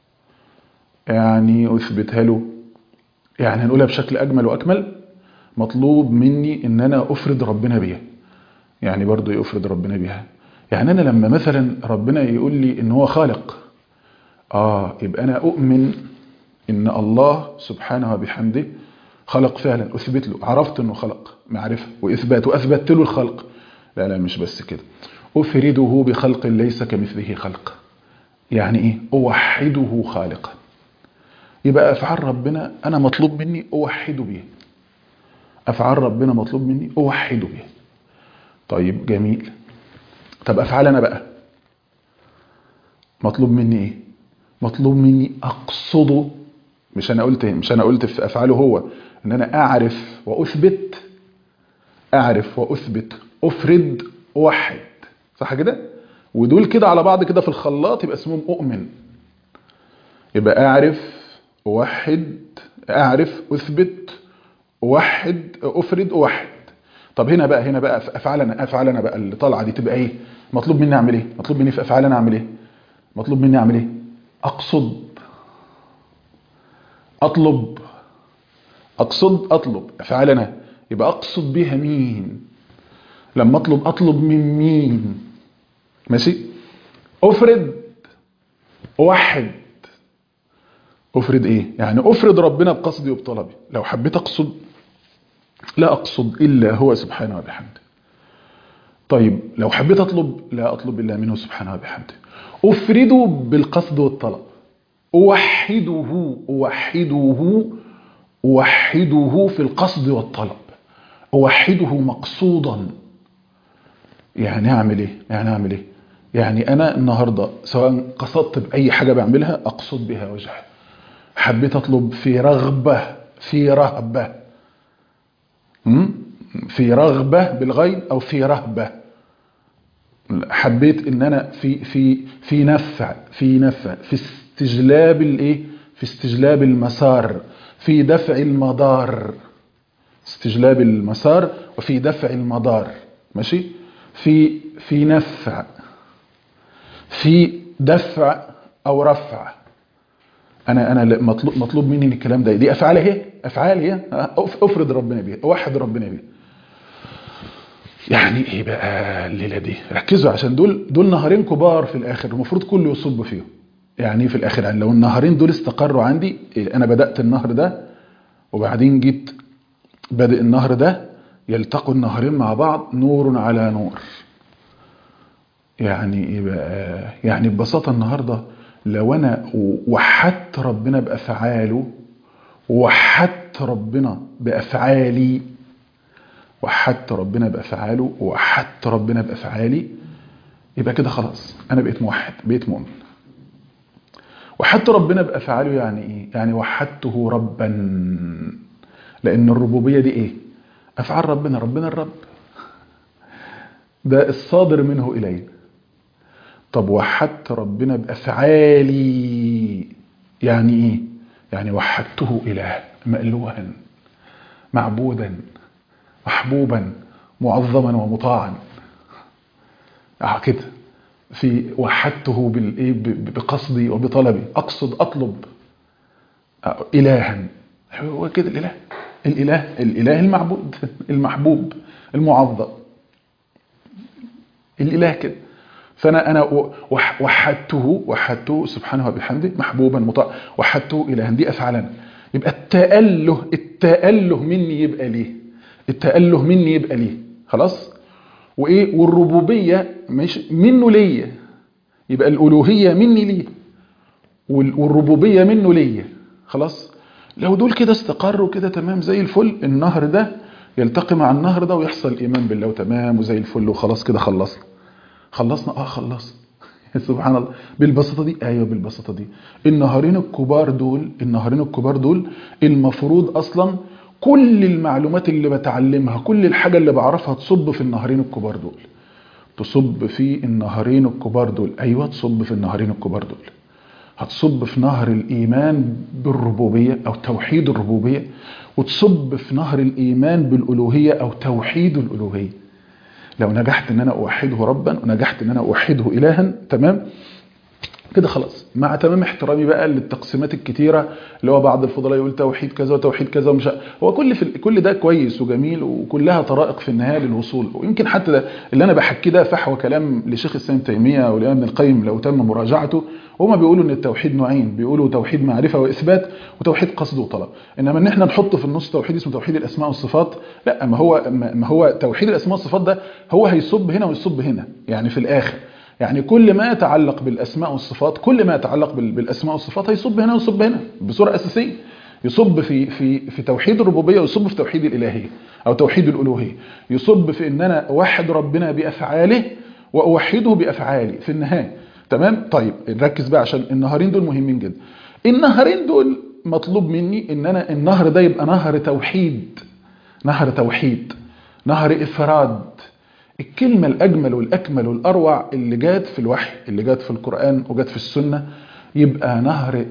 يعني اثبتها له، يعني هنقولها بشكل اجمل واكمل، مطلوب مني ان انا افرض ربنا بيها. يعني برضو يفرض ربنا بيها، يعني انا لما مثلا ربنا يقول لي ان هو خالق، يبقى انا اؤمن ان الله سبحانه وبحمده خلق فعلا، اثبت له، عرفت انه خلق معرفه واثبات، واثبتت له الخلق. لا مش بس كده، افرده بخلق ليس كمثله خلق. يعني ايه؟ اوحده خالقا. يبقى افعال ربنا انا مطلوب مني اوحده بيها، افعال ربنا مطلوب مني اوحده بيها. طيب جميل. طب افعال انا بقى مطلوب مني ايه؟ مطلوب مني اقصده. مش انا قلت في افعاله هو ان انا اعرف واثبت، افرد، اوحد، صح كده؟ ودول كده على بعض كده في الخلاط يبقى اسمهم اؤمن. يبقى اعرف، اوحد، اثبت، اوحد، افرد، اوحد. طب هنا بقى في افعالنا بقى اللي طالعه دي تبقى ايه؟ مطلوب مني اعمل ايه؟ مطلوب مني في افعالنا اعمل ايه؟ مطلوب مني اعمل ايه؟ اقصد، اطلب، افعالنا يبقى اقصد بيها مين؟ لما اطلب من مين؟ ماشي. افرد، اوحد. افرد ايه؟ يعني افرد ربنا بقصدي وبطلبي. لو حبيت اقصد، لا اقصد الا هو سبحانه وبحمده. طيب لو حبيت اطلب، لا اطلب الا منه سبحانه وبحمده. افرده بالقصد والطلب، اوحده في القصد والطلب، اوحده مقصودا. يعني اعمل ايه؟ يعني انا النهارده سواء قصدت باي حاجه بعملها اقصد بها وجهه، حبيت اطلب في رغبه، في رغبه بالغين او في رهبه، حبيت ان انا في نفع، في استجلاب الايه، في استجلاب المسار، في دفع المضار، استجلاب المسار وفي دفع المضار، ماشي. في نفع، في دفع او رفع. انا مطلوب مني ان الكلام ده، دي افعال اهي، افرض ربنا بيها، اوحد ربنا بيها. يعني ايه بقى الليله دي؟ ركزوا عشان دول نهرين كبار في الاخر المفروض كله يصب فيهم. يعني في الاخر يعني لو النهرين دول استقروا عندي، انا بدات النهر ده وبعدين جيت بادئ النهر ده، يلتقوا النهرين مع بعض، نور على نور. يعني ايه بقى؟ يعني ببساطه النهارده لو انا وحدت ربنا بافعاله، وحدت ربنا بافعالي، يبقى كده خلاص انا بقيت موحد، بقيت مؤمن. وحدت ربنا بافعاله يعني ايه؟ يعني وحدته ربا، لان الربوبيه دي ايه؟ افعال ربنا. ربنا الرب، ده الصادر منه الي. طب وحدت ربنا بافعالي يعني ايه؟ يعني وحدته اله مألوها معبودا محبوبا معظما ومطاعا. كده في وحدته بالايه؟ بقصدي وبطلبي، اقصد اطلب. الها، هو كده الاله. الاله المعبود المحبوب المعظم، الاله كده. فانا وحدته سبحانه وبحمده محبوبا مطاعا، وحدته الها. دي افعالنا. يبقى التأله مني يبقى ليه؟ التأله مني يبقى ليه؟ خلاص. وايه؟ والربوبيه مش منه ليا، يبقى الالوهيه مني ليه، والربوبيه منه ليا. خلاص. لو دول كده استقروا كده تمام زي الفل، النهر ده يلتقي مع النهر ده ويحصل ايمان بالله وتمام وزي الفل وخلاص كده خلصنا. خلصنا. سبحان الله. بالبساطه دي. ايوه بالبساطه دي. النهرين الكبار دول المفروض اصلا كل المعلومات اللي بتعلمها، كل الحاجه اللي بعرفها تصب في النهرين الكبار دول. تصب في النهرين الكبار دول. ايوه تصب في النهرين الكبار دول. هتصب في نهر الايمان بالربوبيه او توحيد الربوبيه، وتصب في نهر الايمان بالالوهيه او توحيد الالوهيه. لو نجحت ان انا اوحده ربا ونجحت ان انا اوحده الها، تمام كده خلاص. مع تمام احترامي بقى للتقسيمات الكتيره، اللي هو بعض الفضلاء يقول توحيد كذا وتوحيد كذا ومش هو كل ده كويس وجميل، وكلها طرائق في النهايه للوصول. ويمكن حتى ده اللي انا بحكي ده فحوى كلام لشيخ الاسلام تيميه والامام ابن القيم لو تم مراجعته. هما بيقولوا ان التوحيد نوعين، بيقولوا توحيد معرفه واثبات وتوحيد قصد وطلب. انما ان احنا نحط في النص توحيد اسمه توحيد الاسماء والصفات، لا. ما هو توحيد الاسماء والصفات ده هو هيصب هنا ويصب هنا، يعني في الاخر. يعني كل ما يتعلق بالاسماء والصفات، كل ما يتعلق بالاسماء والصفات هيصب هنا ويصب هنا بصوره اساسيه. يصب في توحيد الربوبيه، ويصب في توحيد الالهيه او توحيد الالوهيه. يصب في ان انا اوحد ربنا بافعاله واوحده بافعالي في النهايه. تمام. طيب نركز بقى عشان النهرين دول مهمين جدا. النهرين دول مطلوب مني ان انا النهر ده يبقى نهر توحيد، نهر افراد. الكلمة الأجمل والأكمل والأروع اللي جات في الوحي، اللي جات في القرآن وجات في السنة، يبقى نهر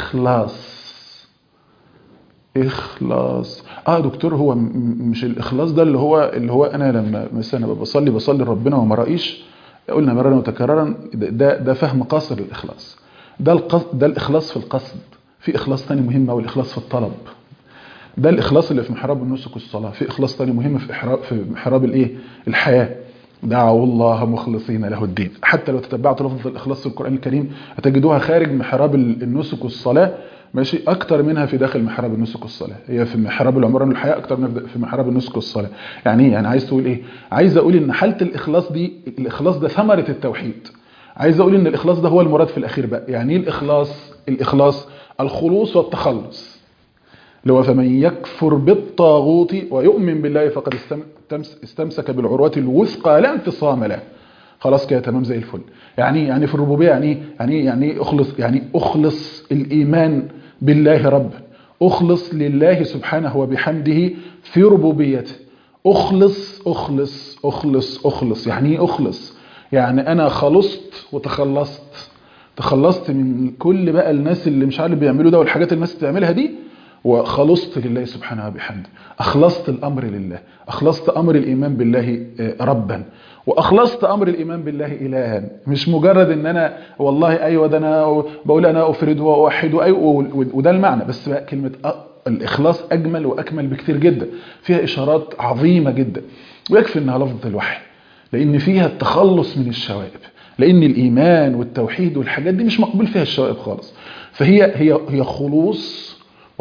إخلاص. دكتور، هو مش الإخلاص ده اللي هو أنا لما مثلا بصلي لربنا وما رأيش، قلنا مرارا وتكرارا، ده فهم قاصر للإخلاص. ده الإخلاص في القصد. في إخلاص تاني مهم، والإخلاص في الطلب. ده الإخلاص اللي في محراب النسك والصلاة. في إخلاص تاني مهم في محراب الحياة. دعوا الله مخلصين له الدين. حتى لو تتبعت لفظ الإخلاص في القرآن الكريم هتجدوها خارج محراب النسك والصلاة، ماشي، أكتر منها في داخل محراب النسك والصلاة. هي في محراب العمران والحياة أكتر منها في محراب النسك والصلاة. يعني يعني عايز تقول إيه؟ عايز أقول إن حالة الإخلاص دي، الإخلاص ده ثمرة التوحيد. عايز أقول إن الإخلاص ده هو المراد في الأخير بقى. يعني إيه الإخلاص الخلوص والتخلص. لو فمن يكفر بالطاغوت ويؤمن بالله فقد استمسك بالعروة الوثقى لا انفصام له. خلاص كده تمام زي الفل. يعني في الربوبية يعني أخلص الإيمان بالله رب، أخلص لله سبحانه وبحمده في ربوبيته. أخلص يعني إيه أخلص؟ يعني أنا خلصت تخلصت من كل بقى الناس اللي مش عارف بيعملوا ده والحاجات الناس بتعملها دي، وخلصت لله سبحانه وبحمده. أخلصت الأمر لله، أخلصت أمر الإيمان بالله ربا، وأخلصت أمر الإيمان بالله إلها. مش مجرد إن أنا والله أيوة ده أنا بقول أنا أفرده وأوحده، أيوة وده المعنى بس. بقى كلمة الإخلاص أجمل وأكمل بكتير جدا، فيها إشارات عظيمة جدا، ويكفي إنها لفظة الوحي، لأن فيها التخلص من الشوائب. لأن الإيمان والتوحيد والحاجات دي مش مقبول فيها الشوائب خالص. فهي خلوص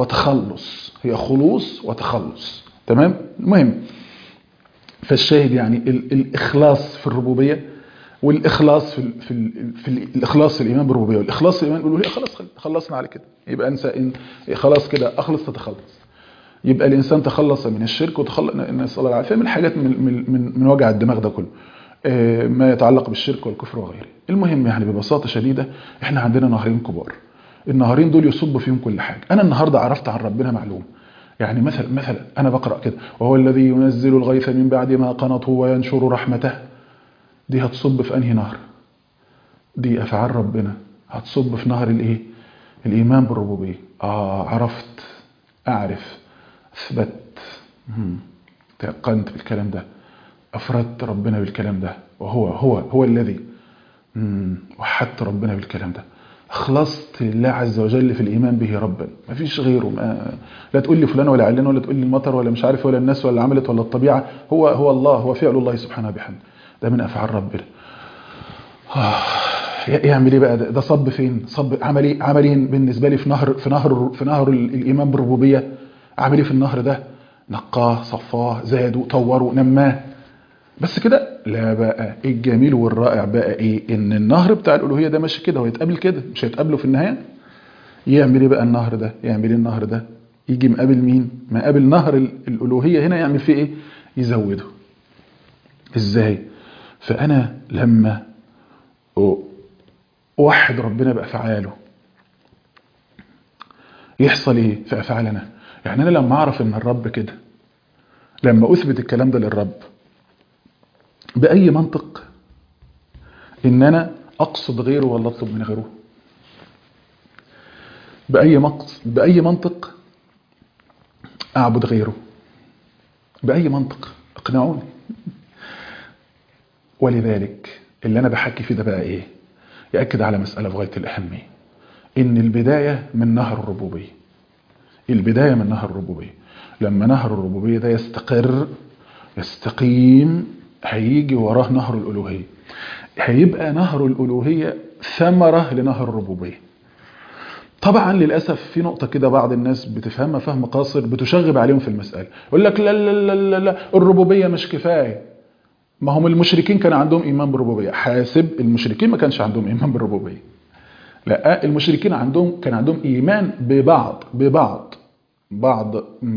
وتخلص. تمام. المهم، فالشاهد يعني الإخلاص في الربوبية، والإخلاص في الإخلاص في الإيمان بالربوبية، والإخلاص في الإيمان بالألوهية. خلصنا على كده. يبقى إن خلاص كده أخلص تتخلص. يبقى الإنسان تخلص من الشرك وتخلص، نسأل الله العافية، من حاجات من وجع الدماغ ده كله. ما يتعلق بالشرك والكفر وغيره. المهم يعني ببساطة شديدة احنا عندنا نهرين كبار، النهرين دول يصب فيهم كل حاجة. انا النهاردة عرفت عن ربنا معلومة، يعني مثلا انا بقرأ كده وهو الذي ينزل الغيث من بعد ما قنطوا وينشر رحمته، دي هتصب في انهي نهر؟ دي افعال ربنا، هتصب في نهر الايه؟ الايمان بالربوبية. عرفت، اعرف، اثبت، تيقنت بالكلام ده، افردت ربنا بالكلام ده، وهو الذي وحدت ربنا بالكلام ده، اخلصت لله عز وجل في الايمان به ربا، مفيش غيره. لا تقول لي فلان ولا علان ولا تقول لي المطر ولا مش عارف ولا الناس ولا عملت ولا الطبيعه، هو الله، هو فعل الله سبحانه وبحمده، ده من افعال ربنا. يعمل ايه بقى ده صب فين؟ صب عملين بالنسبه لي في نهر الايمان بالربوبيه. عمل ايه في النهر ده؟ نقاه، صفاه، زاده، طوره، نماه. بس كده لا، بقى الجميل والرائع بقى ايه؟ ان النهر بتاع الالوهيه ده ماشي كده ويتقابل كده، مش هيتقابلوا في النهايه. يعمل ايه بقى النهر ده؟ يعمل ايه النهر ده؟ يجي مقابل مين؟ مقابل نهر الالوهيه هنا، يعمل فيه ايه؟ يزوده. ازاي؟ فانا لما اوحد ربنا بافعاله يحصل ايه في افعالنا؟ يعني انا لما اعرف ان الرب كده، لما اثبت الكلام ده للرب باي منطق ان انا اقصد غيره ولا اطلب من غيره؟ باي منطق اعبد غيره؟ باي منطق؟ اقنعوني. ولذلك اللي انا بحكي فيه ده بقى ايه؟ ياكد على مساله في غايه الاهميه، ان البدايه من نهر الربوبيه. البدايه من نهر الربوبيه. لما نهر الربوبيه ده يستقر يستقيم، هيجي وراه نهر الالوهيه. هيبقى نهر الالوهيه ثمره لنهر الربوبيه. طبعا للاسف في نقطه كده بعض الناس بتفهمها فهم قاصر، بتشغب عليهم في المساله، يقول لك لا لا لا لا لا الربوبيه مش كفايه. ما هم المشركين كان عندهم ايمان بالربوبيه، حاسب المشركين ما كانش عندهم ايمان بالربوبيه. لا، المشركين كان عندهم ايمان بعض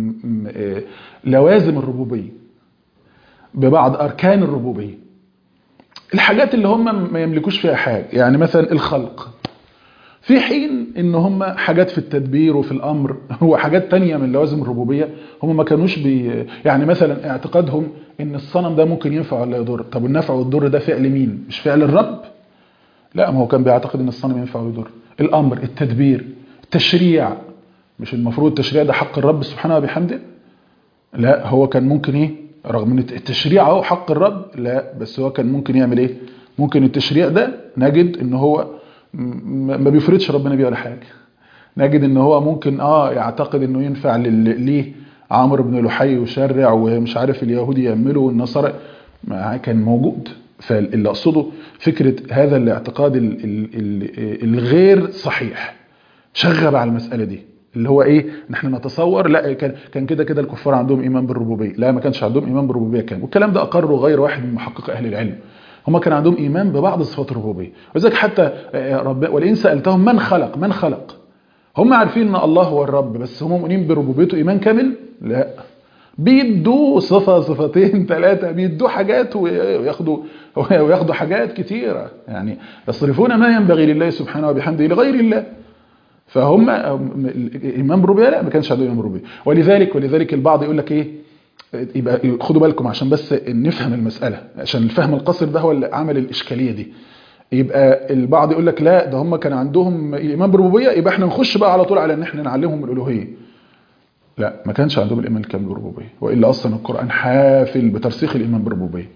لوازم الربوبيه، ببعض اركان الربوبيه، الحاجات اللي هم ما يملكوش فيها حاجه، يعني مثلا الخلق، في حين ان هم حاجات في التدبير وفي الامر هو حاجات تانية من لوازم الربوبيه. هم ما كانوش يعني مثلا اعتقادهم ان الصنم ده ممكن ينفع ولا يضر. طب النفع والضر ده فعل مين؟ مش فعل الرب؟ لا، ما هو كان بيعتقد ان الصنم ينفع ويضر. الامر، التدبير، التشريع، مش المفروض التشريع ده حق الرب سبحانه وبحمده؟ لا، هو كان ممكن ايه؟ رغم ان التشريع اهو حق الرب، لا بس هو كان ممكن يعمل ايه؟ ممكن التشريع ده نجد ان هو ما بيفرضش ربنا بيه ولا حاجه. نجد ان هو ممكن يعتقد انه ينفع ليه عمرو بن لحي يشرع ومش عارف اليهود يعملوا والنصارى، كان موجود. فاللي اقصده فكره هذا الاعتقاد الغير صحيح شغب على المساله دي، اللي هو ايه؟ نحن نتصور لا كان كده الكفار عندهم ايمان بالربوبيه. لا، ما كانش عندهم ايمان بالربوبيه كان، والكلام ده اقره غير واحد من محقق اهل العلم. هم كان عندهم ايمان ببعض صفات الربوبيه، وذلك حتى ولئن سالتهم من خلق، هم عارفين ان الله هو الرب، بس هم مؤمنين بربوبيته ايمان كامل؟ لا، بيدوا صفتين ثلاثه، بيدوا حاجات وياخدوا حاجات كثيره، يعني يصرفون ما ينبغي لله سبحانه وبحمده لغير الله. فهم ايمان بالربوبيه؟ لا، ما كانش عندهم ايمان بالربوبيه. ولذلك البعض يقول لك ايه؟ يبقى خدوا بالكم عشان بس نفهم المساله، عشان الفهم القصر ده هو اللي عمل الاشكاليه دي. يبقى البعض يقول لك لا، ده هم كان عندهم ايمان بالربوبيه، يبقى احنا نخش بقى على طول على ان احنا نعلمهم الالوهيه. لا، ما كانش عندهم الايمان الكامل بالربوبيه، والا اصلا القران حافل بترسيخ الايمان بالربوبيه.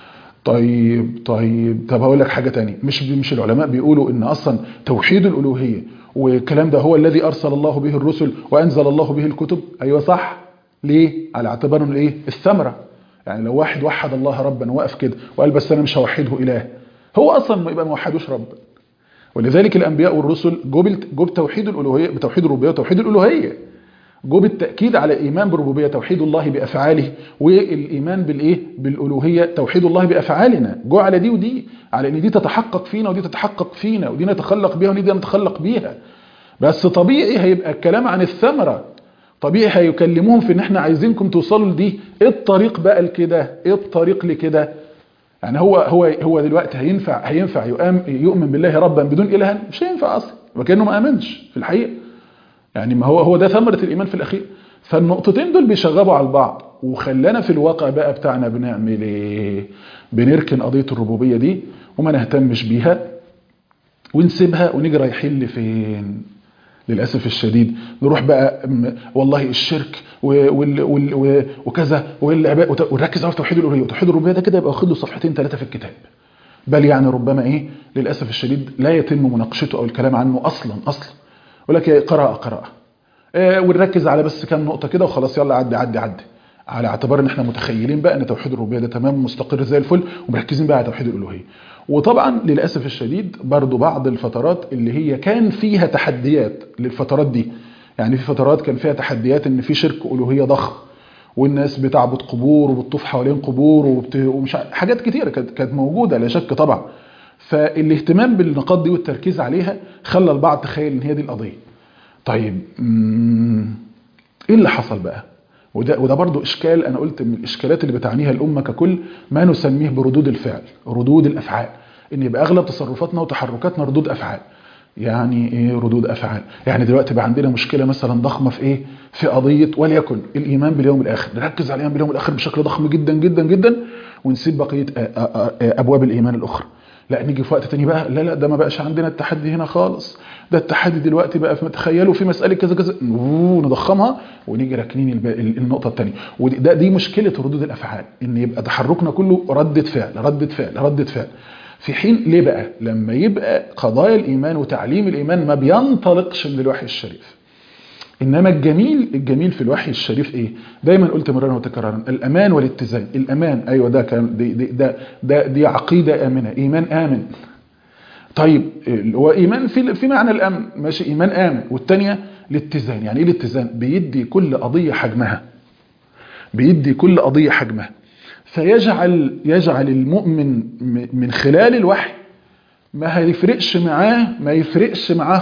طب هقول لك حاجه تانية، مش العلماء بيقولوا ان اصلا توحيد الالوهيه والكلام ده هو الذي ارسل الله به الرسل وانزل الله به الكتب؟ ايوه صح. ليه؟ على اعتبار انه ايه؟ الثمره. يعني لو واحد وحد الله ربا وقف كده وقال بس انا مش هوحده اله، هو اصلا ما يبقى ما وحدوش رب. ولذلك الانبياء والرسل جوب توحيد الالوهيه بتوحيد الربوبيه وتوحيد الالوهيه، جوب التاكيد على الايمان بالربوبيه توحيد الله بافعاله، والايمان بالايه؟ بالالوهيه توحيد الله بافعالنا. جو على دي ودي، على ان دي تتحقق فينا ودي تتحقق فينا، ودي نتخلق بيها ودي نتخلق بيها. بس طبيعي هيبقى الكلام عن الثمره، طبيعي هيكلموهم في ان احنا عايزينكم توصلوا لدي. ايه الطريق بقى لكده؟ ايه الطريق لكده؟ يعني هو دلوقتي هينفع يؤمن بالله ربا بدون اله؟ مش هينفع اصلا، وكانه ما امنش في الحقيقه. يعني ما هو ده ثمره الايمان في الاخير. فالنقطتين دول بيشغبوا على بعض، وخلانا في الواقع بقى بتاعنا بنعمل ايه؟ بنركن قضيه الربوبيه دي وما نهتمش بيها ونسيبها ونيجي رايحين لفين؟ للاسف الشديد نروح بقى والله الشرك وكذا والعباء، ونركز على توحيد الالوهيه. وتوحيد الربوبيه ده كده يبقى واخد له صفحتين ثلاثه في الكتاب، بل يعني ربما ايه للاسف الشديد لا يتم مناقشته او الكلام عنه اصلا. ولك قراءه ونركز على بس كام نقطه كده وخلاص، يلا عدي عدي عدي، على اعتبار ان احنا متخيلين بقى ان توحيد الربوبيه ده تمام مستقر زي الفل، ومركزين بقى على توحيد الالوهيه. وطبعا للاسف الشديد برضو بعض الفترات اللي هي كان فيها تحديات للفترات دي، يعني في فترات كان فيها تحديات ان في شرك الوهيه ضخم، والناس بتعبد قبور وبتطوف حوالين قبور ومش حاجات كتيره كانت موجوده لا شك طبعا. فالاهتمام بالنقاط دي والتركيز عليها خلى البعض تخيل ان هي دي القضيه. طيب ايه اللي حصل بقى؟ وده برضو اشكال، انا قلت من الاشكالات اللي بتعنيها الامه ككل ما نسميه بردود الفعل، ردود الافعال، ان يبقى اغلب تصرفاتنا وتحركاتنا ردود افعال. يعني ايه ردود افعال؟ يعني دلوقتي بقى عندنا مشكله مثلا ضخمه في ايه؟ في قضيه وليكن الايمان باليوم الاخر، نركز على الايمان باليوم الاخر بشكل ضخم جدا جدا جدا، ونسيب بقيه ابواب الايمان الاخرى. لا نيجي في وقت تاني بقى لا ده ما بقاش عندنا التحدي هنا خالص، ده التحدي دلوقتي بقى في تخيلوا في مساله كذا كذا نضخمها ونيجي راكنين النقطه الثانيه. ودي مشكله ردود الافعال، ان يبقى تحركنا كله رده فعل. في حين ليه بقى؟ لما يبقى قضايا الايمان وتعليم الايمان ما بينطلقش من الوحي الشريف. انما الجميل في الوحي الشريف ايه؟ دايما قلت مرارا وتكرارا الامان والاتزان. الامان ايوه ده كان دي عقيده امنه، ايمان امن. طيب هو ايمان في معنى الامن ماشي، ايمان امن. والثانيه الاتزان. يعني ايه الاتزان؟ بيدي كل قضيه حجمها، فيجعل المؤمن من خلال الوحي ما يفرقش معاه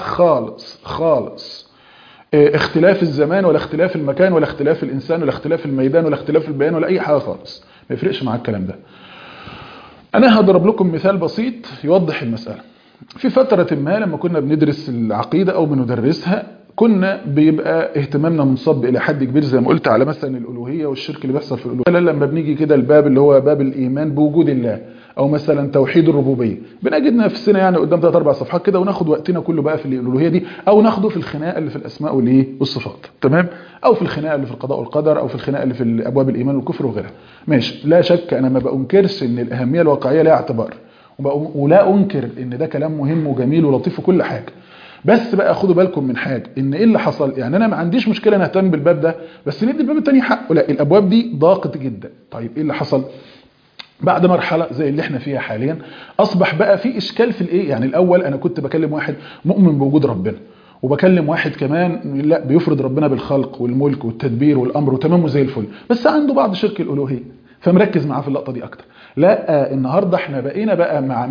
خالص اختلاف الزمان ولا اختلاف المكان ولا اختلاف الانسان ولا اختلاف الميدان ولا اختلاف البيان ولا اي حاجه خالص، ما يفرقش معاه الكلام ده. انا هضرب لكم مثال بسيط يوضح المساله. في فتره ما لما كنا بندرس العقيده او بندرسها، كنا بيبقى اهتمامنا منصب الى حد كبير زي ما قلت على مثلا الالوهيه والشرك اللي بيحصل في الالوهيه. لما بنيجي كده الباب اللي هو باب الايمان بوجود الله، او مثلا توحيد الربوبيه، بنجد نفسنا يعني قدام 3-4 صفحات كده وناخد وقتنا كله بقى في الالوهيه دي، او ناخده في الخناقه اللي في الاسماء والصفات، تمام، او في الخناقه اللي في القضاء والقدر، او في الخناقه اللي في ابواب الايمان والكفر وغيرها. ماشي، لا شك انا ما بانكرش ان الاهميه الواقعيه لها اعتبار، ولا انكر ان ده كلام مهم وجميل ولطيف وكل حاجه. بس بقى خدوا بالكم من حاجه، ان ايه اللي حصل؟ يعني انا ما عنديش مشكله نهتم بالباب ده، بس ندي الباب الثاني حقه. لا، الابواب دي ضاقت جدا. طيب ايه اللي حصل؟ بعد مرحله زي اللي احنا فيها حاليا اصبح بقى في اشكال في الايه. يعني الاول انا كنت بكلم واحد مؤمن بوجود ربنا، وبكلم واحد كمان لا بيفرض ربنا بالخلق والملك والتدبير والامر وتمامه زي الفل، بس عنده بعض شرك الالوهيه، فمركز معاه في اللقطه دي اكتر. لا، النهارده احنا بقينا بقى مع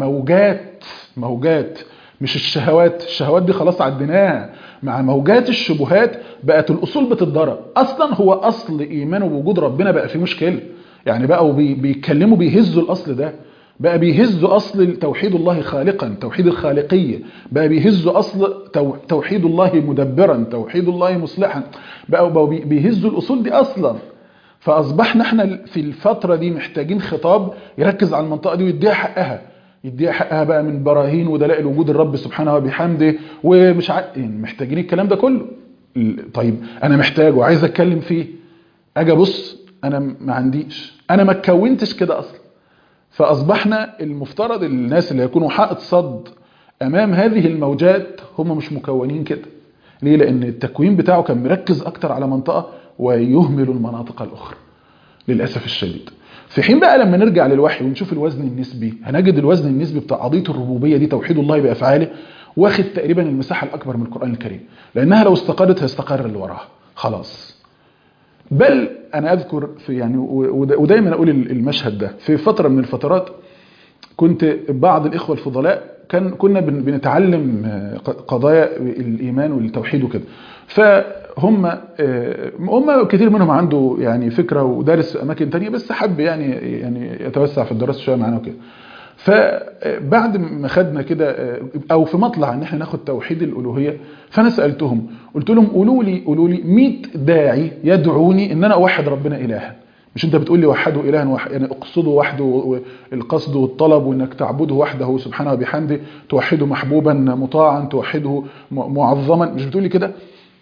موجات مش الشهوات دي خلاص عديناها، مع موجات الشبهات بقت الاصول بتتضرب. اصلا هو اصل ايمانه بوجود ربنا بقى فيه مشكله، يعني بقوا بيتكلموا بيهزوا الاصل ده، بقى بيهزوا اصل توحيد الله خالقا، توحيد الخالقيه، بقى بيهزوا اصل توحيد الله مدبرا، توحيد الله مصلحا، بقوا بيهزوا الاصول دي اصلا. فاصبحنا احنا في الفتره دي محتاجين خطاب يركز على المنطقه دي ويديها حقها بقى من براهين ودلائل وجود الرب سبحانه وبحمده، ومش محتاجين الكلام ده كله. طيب انا محتاج وعايز اتكلم فيه، اجي ابص انا ما عنديش، انا ما اتكونتش كده اصلا. فاصبحنا المفترض الناس اللي يكونوا حائط صد امام هذه الموجات هم مش مكونين كده. ليه؟ لان التكوين بتاعه كان مركز اكتر على منطقه ويهمل المناطق الاخرى للاسف الشديد. في حين بقى لما نرجع للوحي ونشوف الوزن النسبي، هنجد الوزن النسبي بتاع قضيه الربوبيه دي، توحيد الله بافعاله، واخد تقريبا المساحه الاكبر من القران الكريم، لانها لو استقرت هيستقر اللي وراها خلاص. بل انا اذكر في يعني ودايما اقول المشهد ده، في فتره من الفترات كنت بعض الاخوه الفضلاء كنا بنتعلم قضايا الايمان والتوحيد وكده، هم كتير منهم عنده يعني فكره ودارس في اماكن تانية، بس حب يعني يتوسع في الدراسه شويه معانا وكده. فبعد ما خدنا كده او في مطلع ان احنا ناخد توحيد الالوهيه، فانا سالتهم قلت لهم قولوا لي 100 داعي يدعوني ان انا اوحد ربنا الها. مش انت بتقول لي وحده الها يعني اقصده وحده القصد والطلب، وانك تعبده وحده سبحانه وبحمده، توحده محبوبا مطاعا، توحده معظما، مش بتقول لي كده؟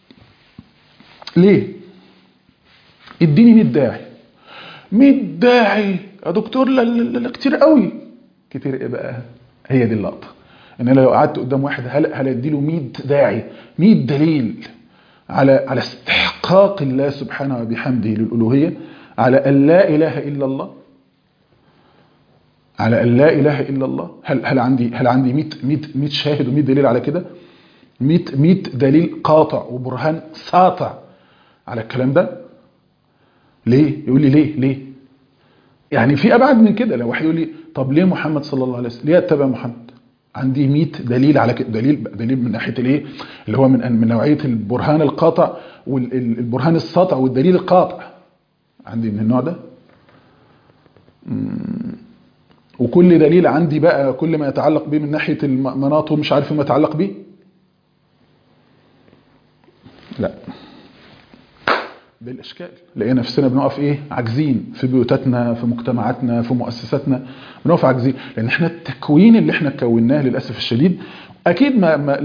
ليه؟ اديني 100 داعي. 100 داعي يا دكتور؟ لا لا لا كتير قوي. كتير ايه بقى؟ هي دي اللقطه، ان انا لو قعدت قدام واحد هل اديله 100 داعي، 100 دليل على استحقاق الله سبحانه وبحمده للالوهيه، على ان لا اله الا الله، على ان لا اله الا الله. هل عندي 100 شاهد و100 دليل على كده؟ 100 دليل قاطع وبرهان ساطع على الكلام ده؟ ليه؟ يقول لي ليه؟ يعني في ابعد من كده. لو واحد يقول لي طب ليه محمد صلى الله عليه وسلم، ليه اتبع محمد؟ عندي 100 دليل على كده. دليل من ناحيه الايه، اللي هو من نوعيه البرهان القاطع والبرهان الساطع والدليل القاطع، عندي من النوع ده. وكل دليل عندي بقى كل ما يتعلق به من ناحيه المناط ومش عارف ما يتعلق به. لا، ده الاشكال. لقينا نفسنا بنقف ايه؟ عاجزين في بيوتاتنا، في مجتمعاتنا، في مؤسساتنا، بنقف عاجزين، لان احنا التكوين اللي احنا كوناه للاسف الشديد اكيد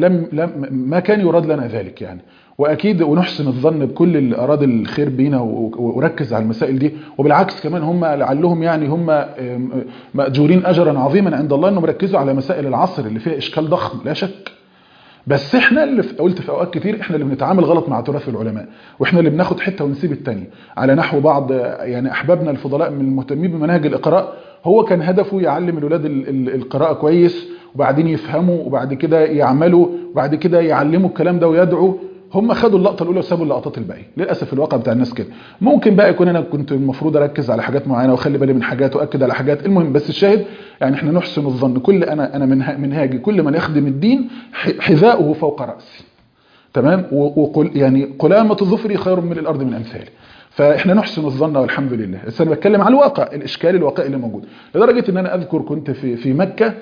ما كان يراد لنا ذلك يعني. واكيد ونحسن الظن بكل اللي اراد الخير بينا وركز على المسائل دي، وبالعكس كمان هم لعلهم يعني هم ماجورين اجرا عظيما عند الله انهم ركزوا على مسائل العصر اللي فيها اشكال ضخم لا شك. بس احنا اللي قلت في اوقات كتير احنا اللي بنتعامل غلط مع تراث العلماء، واحنا اللي بناخد حته ونسيب الثانيه. على نحو بعض يعني احبابنا الفضلاء من المهتمين بمناهج الاقراء، هو كان هدفه يعلم الولاد القراءه كويس، وبعدين يفهموا، وبعد كده يعملوا، وبعد كده يعلموا الكلام ده ويدعوا. هم خدوا اللقطه الاولى وسابوا اللقطات الباقيه. للاسف الواقع بتاع الناس كده. ممكن بقى يكون انا كنت المفروض اركز على حاجات معينه واخلي بالي من حاجات واكد على حاجات، المهم بس الشاهد يعني احنا نحسن الظن. كل انا منهاجي كل من يخدم الدين حذاؤه فوق راسي، تمام؟ وقل يعني قلامه ظفري خير من الارض من امثالي. فاحنا نحسن الظن والحمد لله. بس انا بتكلم على الواقع، الاشكال الواقعي اللي موجود. لدرجه ان انا اذكر كنت في مكه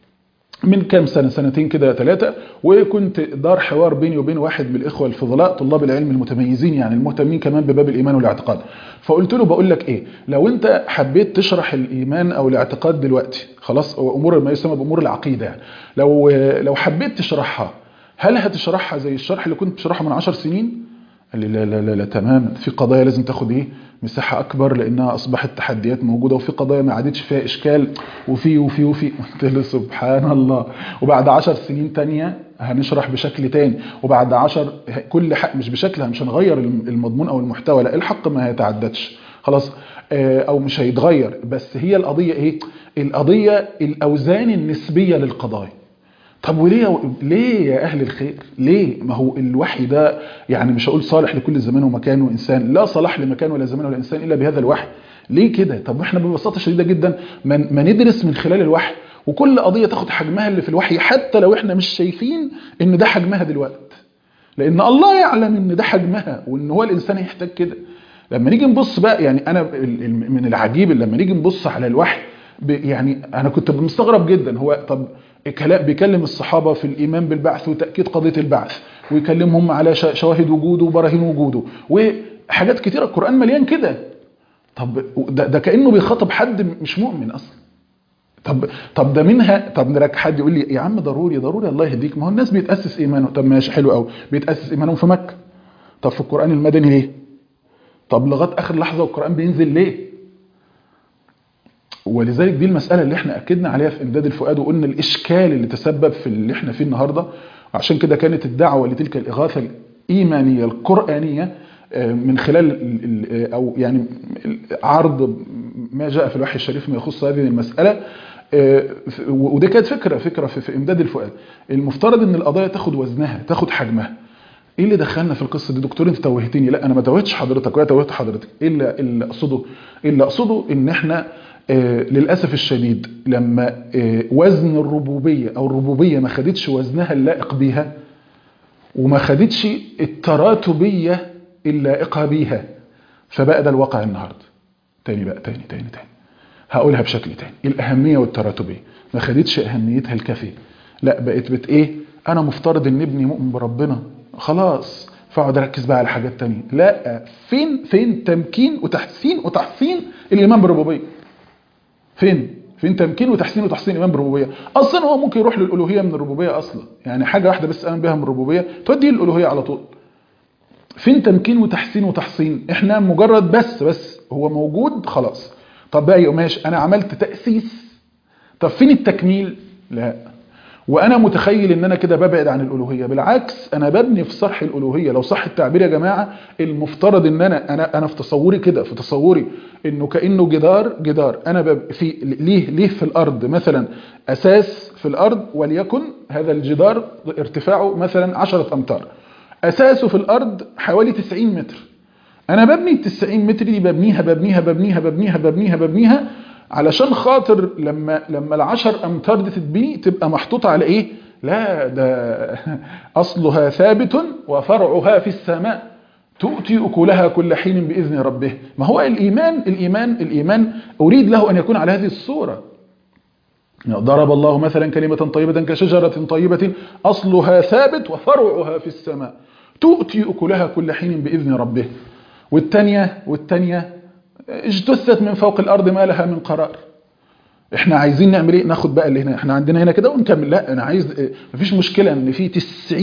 من كام سنة، سنتين كده 3، وكنت دار حوار بيني وبين واحد من الإخوة الفضلاء طلاب العلم المتميزين يعني المهتمين كمان بباب الإيمان والاعتقاد. فقلت له بقول لك إيه، لو أنت حبيت تشرح الإيمان أو الاعتقاد دلوقتي خلاص، أمور ما يسمى بأمور العقيدة يعني، لو حبيت تشرحها، هل هتشرحها زي الشرح اللي كنت بشرحه من 10 سنين؟ قال لي لا لا لا, لا تماما، في قضايا لازم تاخد ايه مساحه اكبر لانها اصبحت تحديات موجوده، وفي قضايا ما عادتش فيها اشكال، وفي قلت له سبحان الله. وبعد 10 سنين تانية هنشرح بشكل تاني، وبعد 10 كل حق مش بشكلها، مش هنغير المضمون او المحتوى، لا الحق ما هيتعددش خلاص او مش هيتغير. بس هي القضيه ايه؟ القضيه الاوزان النسبيه للقضايا. طب ليه يا أهل الخير؟ ليه؟ ما هو الوحي ده يعني مش هقول صالح لكل زمان ومكان وإنسان، لا صلاح لمكان ولا زمان ولا إنسان إلا بهذا الوحي. ليه كده؟ طب احنا ببساطة شديدة جدا ما ندرس من خلال الوحي، وكل قضية تاخد حجمها اللي في الوحي، حتى لو احنا مش شايفين ان ده حجمها دلوقتي، لأن الله يعلم ان ده حجمها وان هو الإنسان يحتاج كده. لما نيجي نبص بقى يعني أنا من العجيب لما نيجي نبص على الوحي، يعني أنا كنت مستغرب جدا. هو طب بيكلم الصحابة في الإيمان بالبعث وتأكيد قضية البعث، ويكلمهم على شواهد وجوده وبراهين وجوده وحاجات كتيرة. القرآن مليان كده. طب ده كأنه بيخاطب حد مش مؤمن أصلا. طب ده منها. طب نراك حد يقول لي يا عم ضروري الله يهديك، ما هو الناس بيتأسس إيمانه. طب ماشي حلو قوي، بيتأسس إيمانهم في مكة. طب في القرآن المدني ليه؟ طب لغاية آخر لحظة والقرآن بينزل ليه؟ ولذلك دي المسألة اللي احنا أكدنا عليها في إمداد الفؤاد، وقلنا الإشكال اللي تسبب في اللي احنا فيه النهاردة. وعشان كده كانت الدعوة لتلك الإغاثة الإيمانية القرآنية من خلال أو يعني عرض ما جاء في الوحي الشريف ما يخص هذه المسألة. ودي كانت فكرة في إمداد الفؤاد. المفترض إن القضايا تاخد وزنها، تاخد حجمها. ايه اللي دخلنا في القصه دي؟ دكتور انت توهتني. لا انا ما توهتش حضرتك ولا توهت حضرتك. اللي اقصده ان احنا للاسف الشديد لما وزن الربوبيه او الربوبيه ما خدتش وزنها اللائق بيها، وما خدتش التراتبية اللائقة بيها، فبقى ده الواقع النهاردة. تاني بقى، تاني هقولها بشكل تاني. الأهمية والتراتبية ما خدتش أهميتها الكافية، لا بقت ايه، أنا مفترض إن ابني مؤمن بربنا خلاص فاقعد أركز بقى على حاجات تانية. لا، فين تمكين وتحسين الإيمان بالربوبية؟ فين تمكين وتحسين الإيمان بالربوبية؟ أصلا هو ممكن يروح للألوهية من الربوبية أصلا، يعني حاجة واحدة بس آمن بها من الربوبية توديه للألوهية على طول. فين تمكين وتحسين؟ احنا مجرد بس هو موجود خلاص. طب بقى ماشي، انا عملت تأسيس، طب فين التكميل؟ لا. وانا متخيل ان انا كده ببعد عن الالوهيه، بالعكس انا ببني في صرح الالوهيه. لو صح التعبير يا جماعه، المفترض ان انا في تصوري كده، في تصوري انه كانه جدار انا في ليه في الارض مثلا اساس في الارض، وليكن هذا الجدار ارتفاعه مثلا 10 امتار، اساسه في الارض حوالي 90 متر. انا ببني ال 90 متر دي ببنيها علشان خاطر لما ال10 امتار دي تتبني تبقى محطوطه على ايه؟ لا، ده اصلها ثابت وفرعها في السماء تؤتي اكلها كل حين باذن ربه. ما هو الايمان اريد له ان يكون على هذه الصوره. ضرب الله مثلا كلمة طيبة كشجرة طيبة أصلها ثابت وفرعها في السماء تؤتي أكلها كل حين بإذن ربه. والتانية اجتثت من فوق الأرض ما لها من قرار. احنا عايزين نعمل ايه؟ ناخد بقى اللي هنا، احنا عندنا هنا كده ونكمل. لا، انا عايز، مفيش مشكلة ان في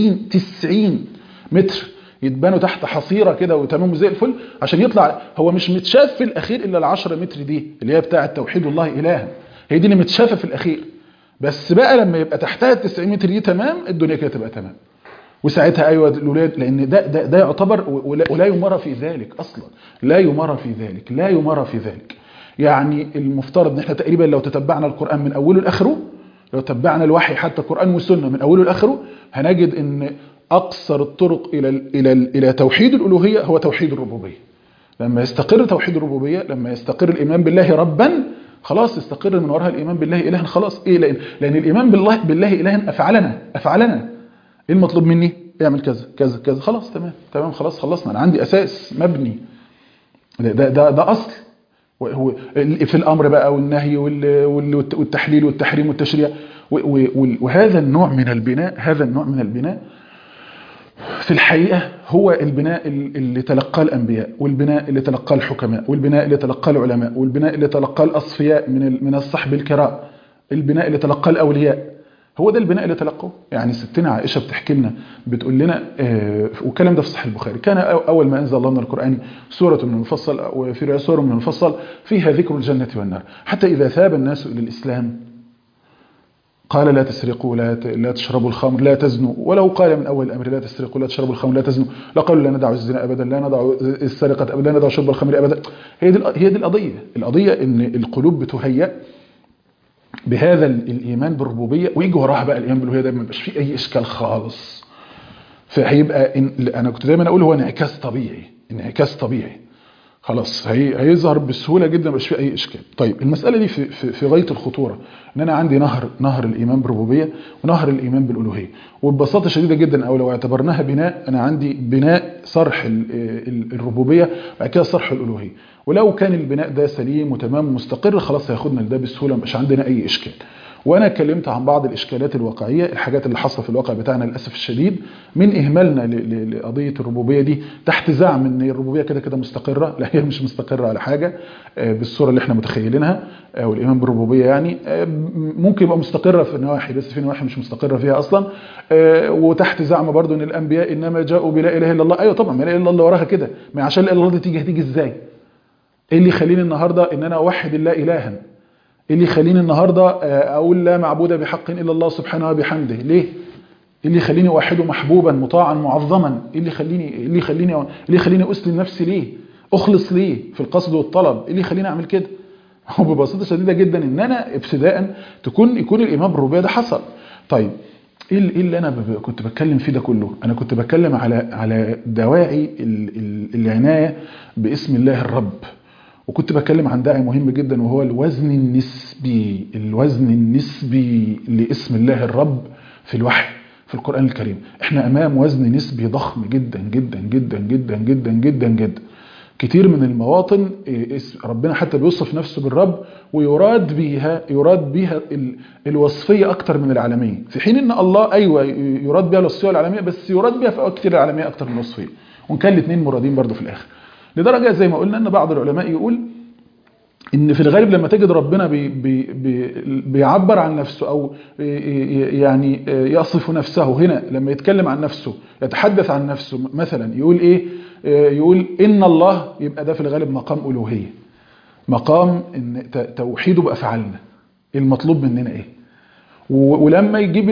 90 متر يتبنوا تحت حصيرة كده وتمام زي الفل عشان يطلع. هو مش متشاف في الأخير إلا ال10 متر دي اللي هي بتاعة توحيد الله إلها، هي دي اللي متشافة في الأخير. بس بقى لما يبقى تحتها 90 متر دي تمام، الدنيا كده تبقى تمام. وساعتها ايوه الولاد، لان ده يعتبر ولا يمر في ذلك اصلا، لا يمر في ذلك. يعني المفترض ان احنا تقريبا لو تتبعنا القرآن من اوله لاخره، لو تبعنا الوحي حتى القرآن والسنة من اوله لاخره، هنجد ان اقصر الطرق الى توحيد الالوهية هو توحيد الربوبية. لما يستقر توحيد الربوبية، لما يستقر الايمان بالله ربا، خلاص يستقر من وراها الايمان بالله الها. خلاص ايه؟ لان الايمان بالله الها افعلنا. ايه المطلوب مني؟ اعمل كذا كذا كذا، خلاص تمام خلاص خلصنا. انا عندي اساس مبني، ده اصل. هو في الامر بقى والنهي والتحليل والتحريم والتشريع، وهذا النوع من البناء في الحقيقة هو البناء اللي تلقاه الأنبياء، والبناء اللي تلقاه الحكماء، والبناء اللي تلقاه العلماء، والبناء اللي تلقاه الأصفياء من الصحب الكرام، البناء اللي تلقاه الأولياء. هو ده البناء اللي تلقوه. يعني ستنا عائشة بتحكي لنا، بتقول لنا والكلام ده في صحيح البخاري، كان أول ما أنزل الله من القرآن سورة من المفصل، وفي سورة من المفصل فيها ذكر الجنة والنار، حتى إذا ثاب الناس إلى الإسلام قال لا تسرقوا، لا تشربوا الخمر، لا تزنوا. ولو قال من أول الأمر لا تسرقوا، لا تشربوا الخمر، لا تزنوا، لقالوا لا ندع الزنا أبدا، لا ندع السرقة أبدا، لا ندع شرب الخمر أبدا. هي دي القضية إن القلوب بتهيأ بهذا الإيمان بالربوبية، ويجي وراها بقى الإيمان بالألوهية. ده ما يبقاش فيه أي إشكال خالص. فهيبقى أنا كنت دايما أقول هو انعكاس طبيعي خلاص، هيظهر بسهولة جدا، مش في أي إشكال. طيب المسألة دي في غاية الخطورة، إن أنا عندي نهر الإيمان بالربوبية ونهر الإيمان بالألوهية. وببساطة شديدة جدا، أو لو اعتبرناها بناء، أنا عندي بناء صرح الربوبية بعد كده صرح الألوهية. ولو كان البناء ده سليم وتمام مستقر، خلاص هياخدنا لده بسهولة، مش عندنا أي إشكال. وانا اتكلمت عن بعض الاشكالات الواقعيه، الحاجات اللي حصلت في الواقع بتاعنا للاسف الشديد من اهمالنا لقضيه الربوبيه دي، تحت زعم ان الربوبيه كده مستقره. لا، هي مش مستقره على حاجه بالصوره اللي احنا متخيلينها. والايمان بالربوبيه يعني ممكن يبقى مستقره في نواحي، بس في نواحي مش مستقره فيها اصلا. وتحت زعم برضو ان الانبياء انما جاءوا بلا اله الا الله. ايوه طبعا، ما لا اله الا الله وراها كده، ما عشان لا اله الا الله دي هتيجي ازاي؟ ايه اللي يخليني النهارده ان انا اوحد الله الها؟ ايه اللي يخليني النهارده اقول لا معبود بحق الا الله سبحانه وبحمده؟ ليه؟ ايه اللي يخليني اوحده محبوبا مطاعا معظما؟ ايه اللي يخليني اسلم نفسي ليه؟ اخلص ليه في القصد والطلب؟ ايه اللي يخليني اعمل كده؟ هو ببساطه شديده جدا ان انا ابتداء يكون الايمان بالربوبيه ده حصل. طيب ايه اللي انا كنت بتكلم فيه ده كله؟ انا كنت بتكلم على دواعي العنايه باسم الله الرب، وكنت بتكلم عن داعي مهم جدا، وهو الوزن النسبي لاسم الله الرب في الوحي. في القرآن الكريم. احنا امام وزن نسبي ضخم جدا جدا جدا جدا جدا جدا جدا. كتير من المواطن ربنا حتى بيوصف نفسه بالرب ويراد بيها الوصفية اكتر من العالمية، في حين ان الله ايوه يراد بها الوصفية والعالمية، بس يراد بها في اوقات كتير العالمية اكتر من الوصفية، وان كان الاثنين مرادين برضو في الاخر. لدرجة زي ما قلنا ان بعض العلماء يقول ان في الغالب لما تجد ربنا بيعبر عن نفسه او يعني يصف نفسه هنا، لما يتكلم عن نفسه يتحدث عن نفسه مثلا يقول ايه؟ يقول ان الله، يبقى ده في الغالب مقام الوهيه، مقام ان توحيده بافعالنا، المطلوب مننا ايه. ولما يجيب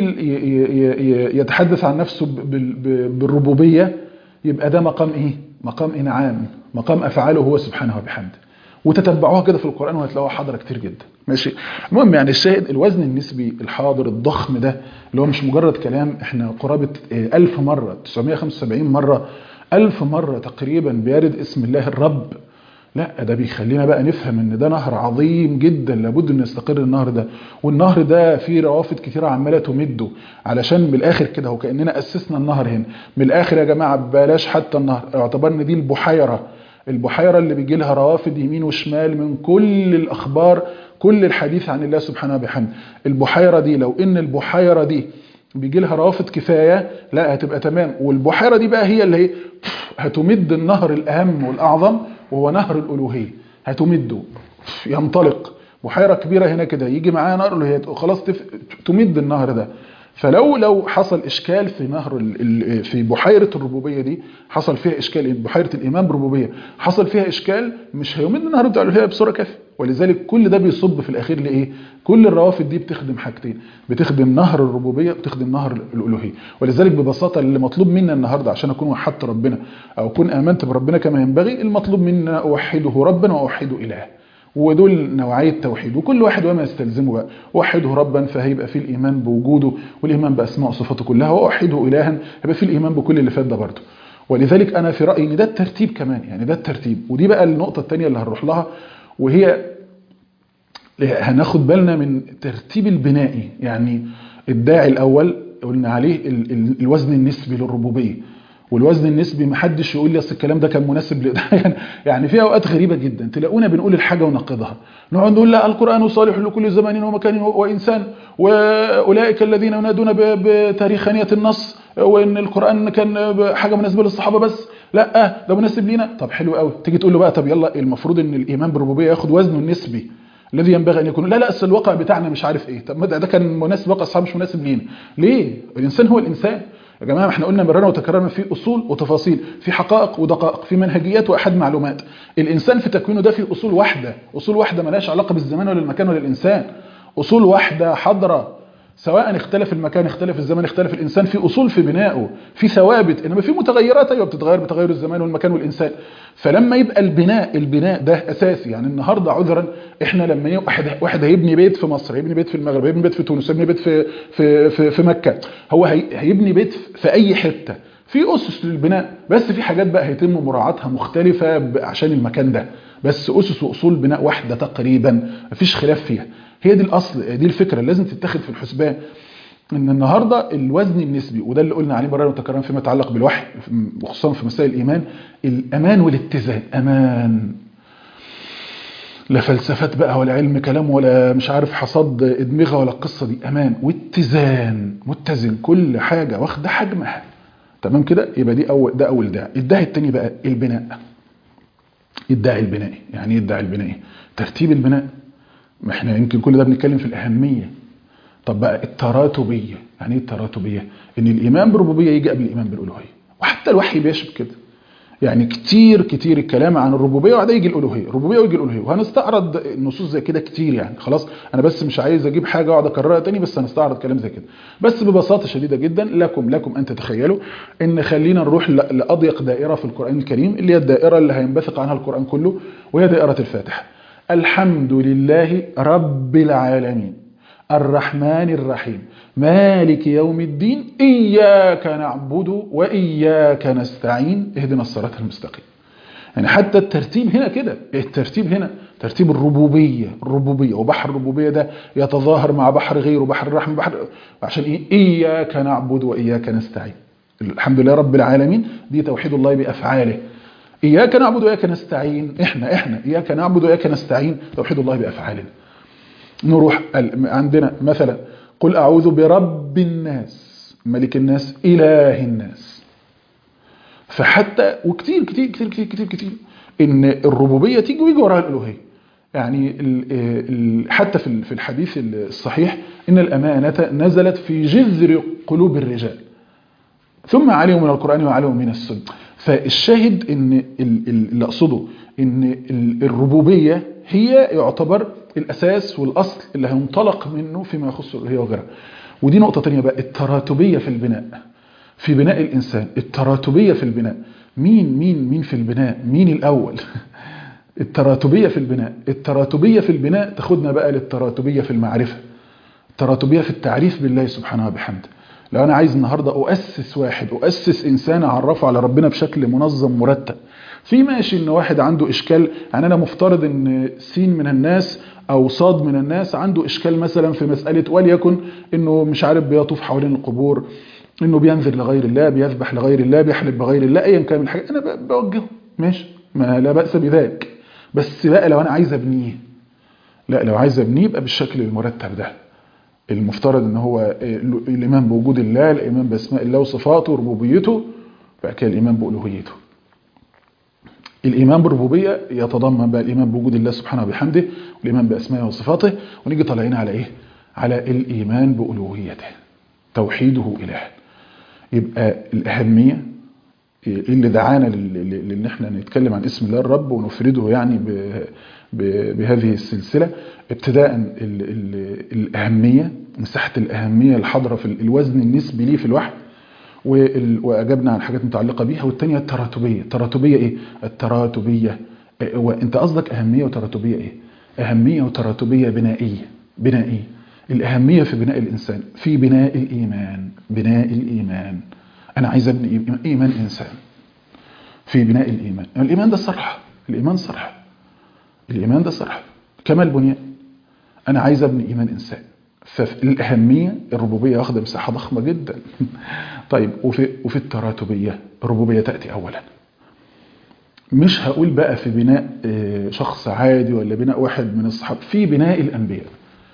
يتحدث عن نفسه بالربوبيه، يبقى ده مقام ايه؟ مقام انعام، مقام افعاله هو سبحانه وبحمده. وتتبعوها كده في القرآن وهتلاقوها حاضرة كتير جدا. ماشي. المهم يعني الشاهد الوزن النسبي الحاضر الضخم ده اللي هو مش مجرد كلام، احنا قرابة 1000 مرة 975 مرة 1000 مرة تقريبا بيرد اسم الله الرب. لا ده بيخلينا بقى نفهم ان ده نهر عظيم جدا لابد ان يستقر النهر ده، والنهر ده فيه روافد كتيرة عمالة تمده، علشان من الاخر كده هو كأننا اسسنا النهر هنا. من الاخر يا جماعة بلاش حتى النهر، اعتبرنا دي البحيرة اللي بيجي لها روافد يمين وشمال من كل الأخبار، كل الحديث عن الله سبحانه وبحمده. البحيرة دي لو إن البحيرة دي بيجي لها روافد كفاية، لا هتبقى تمام. والبحيرة دي بقى هي اللي هتمد النهر الأهم والأعظم، وهو نهر الألوهية. هتمده، ينطلق بحيرة كبيرة هنا كده، يجي معاها نهر الألوهية خلاص تمد النهر ده. فلو حصل إشكال في نهر في بحيرة الربوبية دي، حصل فيها إشكال، بحيرة الإيمان بربوبية حصل فيها إشكال، مش هيمد النهر بتاع الألوهية بصورة كافية. ولذلك كل ده بيصب في الأخير لإيه؟ كل الروافد دي بتخدم حاجتين، بتخدم نهر الربوبية وبتخدم نهر الألوهية. ولذلك ببساطة اللي مطلوب منا النهاردة عشان أكون وحدت ربنا أو أكون آمنت بربنا كما ينبغي، المطلوب منا أوحده ربا وأوحده إله. ودول نوعية توحيد، وكل واحد وما يستلزمه بقى. وحده ربا فهيبقى فيه الإيمان بوجوده والإيمان بأسماء وصفاته كلها، ووحده إلها هيبقى فيه الإيمان بكل اللي فات ده برضه. ولذلك أنا في رأيي إن ده الترتيب كمان، يعني ده الترتيب. ودي بقى النقطة الثانية اللي هنروح لها، وهي هناخد بالنا من ترتيب البنائي. يعني الداعي الأول قلنا عليه الوزن النسبي للربوبية، والوزن النسبي محدش يقول لي اصل الكلام ده كان مناسب يعني في اوقات غريبه جدا تلاقونا بنقول الحاجه ونقضها، نقعد نقول لا القران صالح لكل زمان ومكان وانسان، واولئك الذين ينادون بتاريخانيه النص، وان القران كان حاجه مناسبه للصحابه بس، لا ده مناسب لينا. طب حلو قوي، تيجي تقول له بقى طب يلا المفروض ان الايمان بالربوبيه ياخد وزنه النسبي الذي ينبغي ان يكون، لا اصل الواقع بتاعنا مش عارف ايه. طب ما ده كان مناسب، واقع الصحابه مش مناسب لينا ليه؟ الانسان هو الانسان يا جماعه. احنا قلنا مررنا وتكررنا في اصول وتفاصيل، في حقائق ودقائق، في منهجيات واحاد معلومات. الانسان في تكوينه ده في اصول واحده مالهاش علاقه بالزمان ولا المكان ولا الانسان، اصول واحده حاضره، سواء اختلف المكان اختلف الزمان اختلف الانسان، في اصول في بنائه، في ثوابت، انما في متغيرات ايوه بتتغير بتغير الزمان والمكان والانسان. فلما يبقى البناء ده اساسي. يعني النهارده عذرا احنا لما واحد هيبني بيت في مصر، هيبني بيت في المغرب، هيبني بيت في تونس، هيبني بيت في مكه، هو هيبني بيت في اي حته، في اسس للبناء، بس في حاجات بقى هيتم مراعاتها مختلفه عشان المكان ده، بس اسس واصول بناء واحده تقريبا مفيش خلاف فيها. هي دي الاصل، دي الفكره اللي لازم تتاخد في الحسبان. ان النهارده الوزن النسبي، وده اللي قلنا عليه مرة وتكررنا فيما يتعلق بالوحي وخصوصا في مسائل الايمان، الامان والاتزان. امان، لا فلسفات بقى ولا علم كلام ولا مش عارف حصاد ادمغه ولا القصه دي، امان واتزان، متزن، كل حاجه واخده حجمها تمام كده. يبقى ده اول داعي. الداعي الثاني بقى البناء، الداعي البنائي. يعني ايه الداعي البنائي؟ ترتيب البناء. ما احنا يمكن كل ده بنتكلم في الاهميه. طب بقى التراتبيه، يعني ايه التراتبيه؟ ان الايمان بالربوبيه يجي قبل الايمان بالالوهيه، وحتى الوحي بيشبه كده. يعني كتير الكلام عن الربوبيه وبعدين يجي الالوهيه، الربوبيه ويجي الالوهيه، وهنستعرض النصوص زي كده كتير. يعني خلاص انا بس مش عايز اجيب حاجه واقعد اكررها تاني، بس هنستعرض كلام زي كده. بس ببساطه شديده جدا لكم ان تتخيلوا ان خلينا نروح لاضيق دائره في القران الكريم، اللي هي الدائره اللي هينبثق عنها القران كله، وهي دائره الفاتحه. الحمد لله رب العالمين الرحمن الرحيم مالك يوم الدين إياك نعبد وإياك نستعين اهدنا الصراط المستقيم. يعني حتى الترتيب هنا كده، الترتيب هنا ترتيب الربوبية، وبحر الربوبية ده يتظاهر مع بحر غيره، بحر الرحمة، بحر عشان ايه؟ إياك نعبد وإياك نستعين. الحمد لله رب العالمين، دي توحيد الله بأفعاله. إياك نعبد وإياك نستعين، احنا إياك نعبد وإياك نستعين، توحيد الله بأفعالنا. نروح عندنا مثلا قل أعوذ برب الناس، ملك الناس، إله الناس. فحتى وكتير كتير كتير كتير كتير كتير ان الربوبيه تيجي ويجي وراها الالوهيه. يعني حتى في الحديث الصحيح ان الامانه نزلت في جذر قلوب الرجال ثم عليهم من القران وعليهم من السنه. فالشاهد ان اللي اقصده ان الربوبيه هي يعتبر الاساس والاصل اللي هينطلق منه فيما يخص الالوهيه وغيرها. ودي نقطه ثانيه بقى، التراتبيه في البناء، في بناء الإنسان. التراتبية في البناء، مين في البناء؟ مين الأول؟ التراتبية في البناء. التراتبية في البناء تاخدنا بقى للتراتبية في المعرفة، التراتبية في التعريف بالله سبحانه وبحمده. لو أنا عايز النهاردة أؤسس إنسان أعرفه على ربنا بشكل منظم مرتب، في ماشي إن واحد عنده إشكال، يعني أنا مفترض إن سين من الناس أو صاد من الناس عنده إشكال مثلا في مسألة، وليكن إنه مش عارف بيطوف حوالين القبور، انه بينذر لغير الله، بيذبح لغير الله، بيحلف بغير الله، ايا كان من الحاجات انا بوجهه ماشي، ما لا باس بذلك. بس بقى لو انا عايز ابنيه، لا لو عايز ابنيه يبقى بالشكل المرتب ده. المفترض ان هو الايمان بوجود الله، الايمان باسماء الله وصفاته وربوبيته، بعد كده الايمان بالوهيته. الايمان بالربوبيه يتضمن بقى الايمان بوجود الله سبحانه وبحمده، والايمان باسمائه وصفاته، ونيجي طالعين على ايه؟ على الايمان بالوهيته، توحيده اله. يبقى الأهمية اللي دعانا لان احنا نتكلم عن اسم الله الرب ونفرده يعني بهذه السلسلة، ابتداء الأهمية، مساحة الأهمية الحاضرة في الوزن النسبي ليه في الوحي، وأجبنا عن حاجات متعلقة بيها. والتانية التراتبية. التراتبية إيه؟ التراتبية وأنت قصدك أهمية وتراتبية إيه؟ أهمية وتراتبية بنائية. الأهمية في بناء الإنسان، في بناء الإيمان. أنا عايز أبني إيمان إنسان، في بناء الإيمان. الإيمان ده صرح، الإيمان ده صرح كما البنيان. أنا عايز أبني إيمان إنسان. فالأهمية الربوبية واخدة مساحة ضخمة جدا. طيب وفي التراتبية الربوبية تأتي أولا. مش هقول بقى في بناء شخص عادي ولا بناء واحد من الصحابة، في بناء الأنبياء.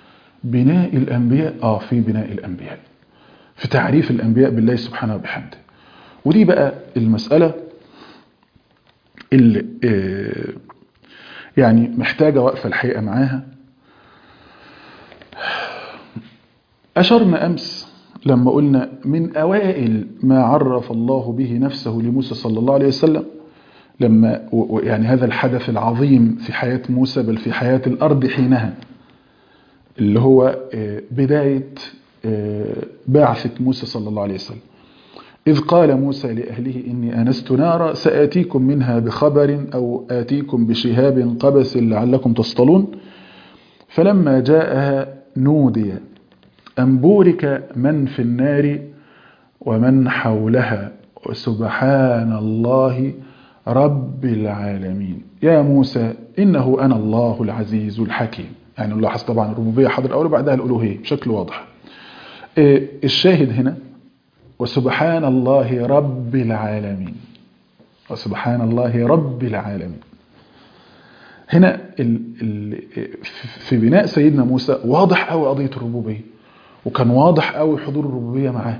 في بناء الأنبياء، في تعريف الأنبياء بالله سبحانه وبحمده. ودي بقى المسألة اللي يعني محتاجة وقفة الحقيقة معاها. أشرنا أمس لما قلنا من أوائل ما عرف الله به نفسه لموسى صلى الله عليه وسلم، لما يعني هذا الحدث العظيم في حياة موسى، بل في حياة الأرض حينها، اللي هو بداية بعثة موسى صلى الله عليه وسلم. إذ قال موسى لأهله إني آنست نارا سآتيكم منها بخبر أو آتيكم بشهاب قبس لعلكم تصطلون، فلما جاءها نودي أن بورك من في النار ومن حولها وسبحان الله رب العالمين يا موسى إنه أنا الله العزيز الحكيم. يعني نلاحظ طبعا الربوبية حاضر أول وبعدها الألوهية بشكل واضح. الشاهد هنا وسبحان الله رب العالمين، وسبحان الله رب العالمين. هنا في بناء سيدنا موسى واضح قوي قضية الربوبية، وكان واضح قوي حضور الربوبية معاه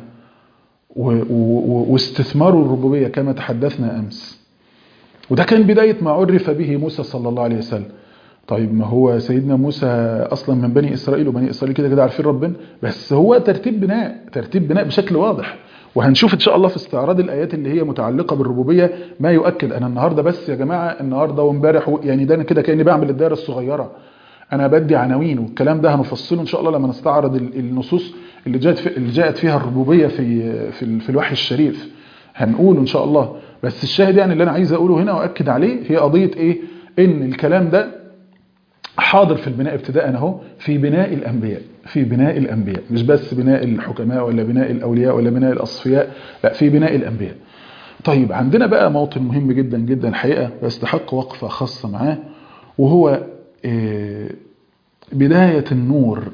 واستثمار الربوبية كما تحدثنا أمس. وده كان بداية ما عرف به موسى صلى الله عليه وسلم. طيب ما هو سيدنا موسى أصلا من بني إسرائيل، وبني إسرائيل كده عارفين ربنا، بس هو ترتيب بناء بشكل واضح. وهنشوف إن شاء الله في استعراض الآيات اللي هي متعلقة بالربوبية ما يؤكد. أنا النهاردة بس يا جماعة، النهاردة وامبارح يعني ده كده كأني بعمل الدائرة الصغيرة، أنا بدي عناوين، والكلام ده هنفصله إن شاء الله لما نستعرض النصوص اللي جاءت فيها الربوبية في الوحي الشريف، هنقول إن شاء الله. بس الشاهد يعني اللي أنا عايز أقوله هنا وأكد عليه هي قضية إيه؟ إن الكلام ده حاضر في البناء ابتداء اهو، في بناء الأنبياء، مش بس بناء الحكماء ولا بناء الأولياء ولا بناء الأصفياء، لا في بناء الأنبياء. طيب عندنا بقى موطن مهم جدا جدا الحقيقة ويستحق وقفة خاصة معاه، وهو بداية النور،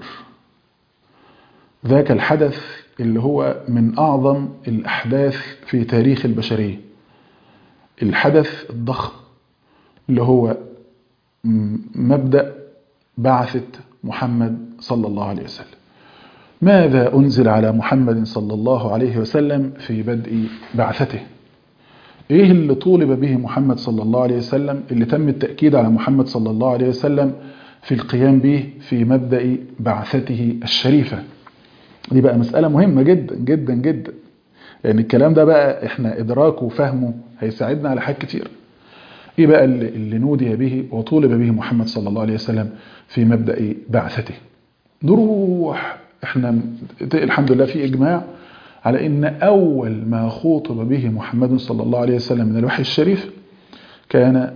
ذاك الحدث اللي هو من أعظم الأحداث في تاريخ البشرية، الحدث الضخم اللي هو مبدأ بعثة محمد صلى الله عليه وسلم. ماذا أنزل على محمد صلى الله عليه وسلم في بدء بعثته؟ إيه اللي طولب به محمد صلى الله عليه وسلم، اللي تم التأكيد على محمد صلى الله عليه وسلم في القيام به في مبدأ بعثته الشريفة؟ دي بقى مسألة مهمة جدا جدا جدا، لأن الكلام ده بقى إحنا إدراكه وفهمه هيساعدنا على حاجات كتير. إيه بقى اللي نودي به وطولب به محمد صلى الله عليه وسلم في مبدأ بعثته؟ نروح إحنا الحمد لله في إجماع على إن أول ما خوطب به محمد صلى الله عليه وسلم من الوحي الشريف كان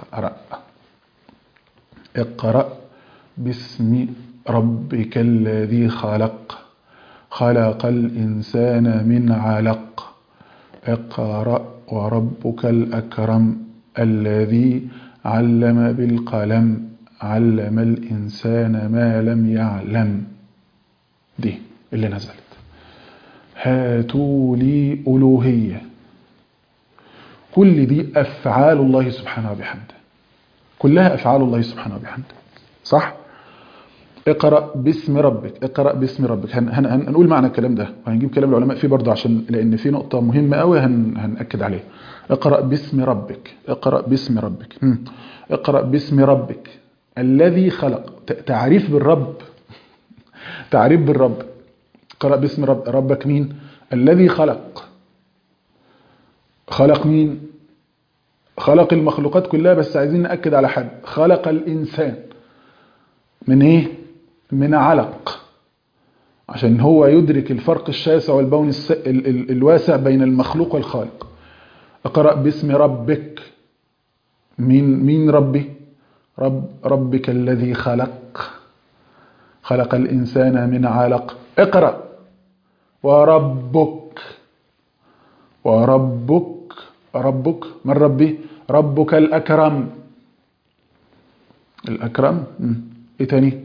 اقرأ باسم ربك الذي خلق الإنسان من علق اقرأ وربك الأكرم الذي علم بالقلم علم الإنسان ما لم يعلم. دي اللي نزلت. هاتوا لي ألوهية. كل دي أفعال الله سبحانه وبحمده، كلها أفعال الله سبحانه وبحمده، صح؟ اقرأ باسم ربك، اقرأ باسم ربك. هنقول معنى الكلام ده وهنجيب كلام العلماء فيه برضه، عشان لأن في نقطة مهمة قوي هنأكد عليها. اقرأ باسم ربك، اقرأ باسم ربك، اقرأ باسم ربك الذي خلق. تعريف بالرب، تعريف بالرب. اقرأ باسم ربك مين؟ الذي خلق. خلق مين؟ خلق المخلوقات كلها، بس عايزين نأكد على حد. خلق الإنسان من ايه؟ من علق، عشان هو يدرك الفرق الشاسع والبون الواسع بين المخلوق والخالق. اقرأ باسم ربك. مين ربي؟ ربك الذي خلق الإنسان من علق. اقرأ وربك من ربي؟ ربك الأكرم. الأكرم ايه تاني؟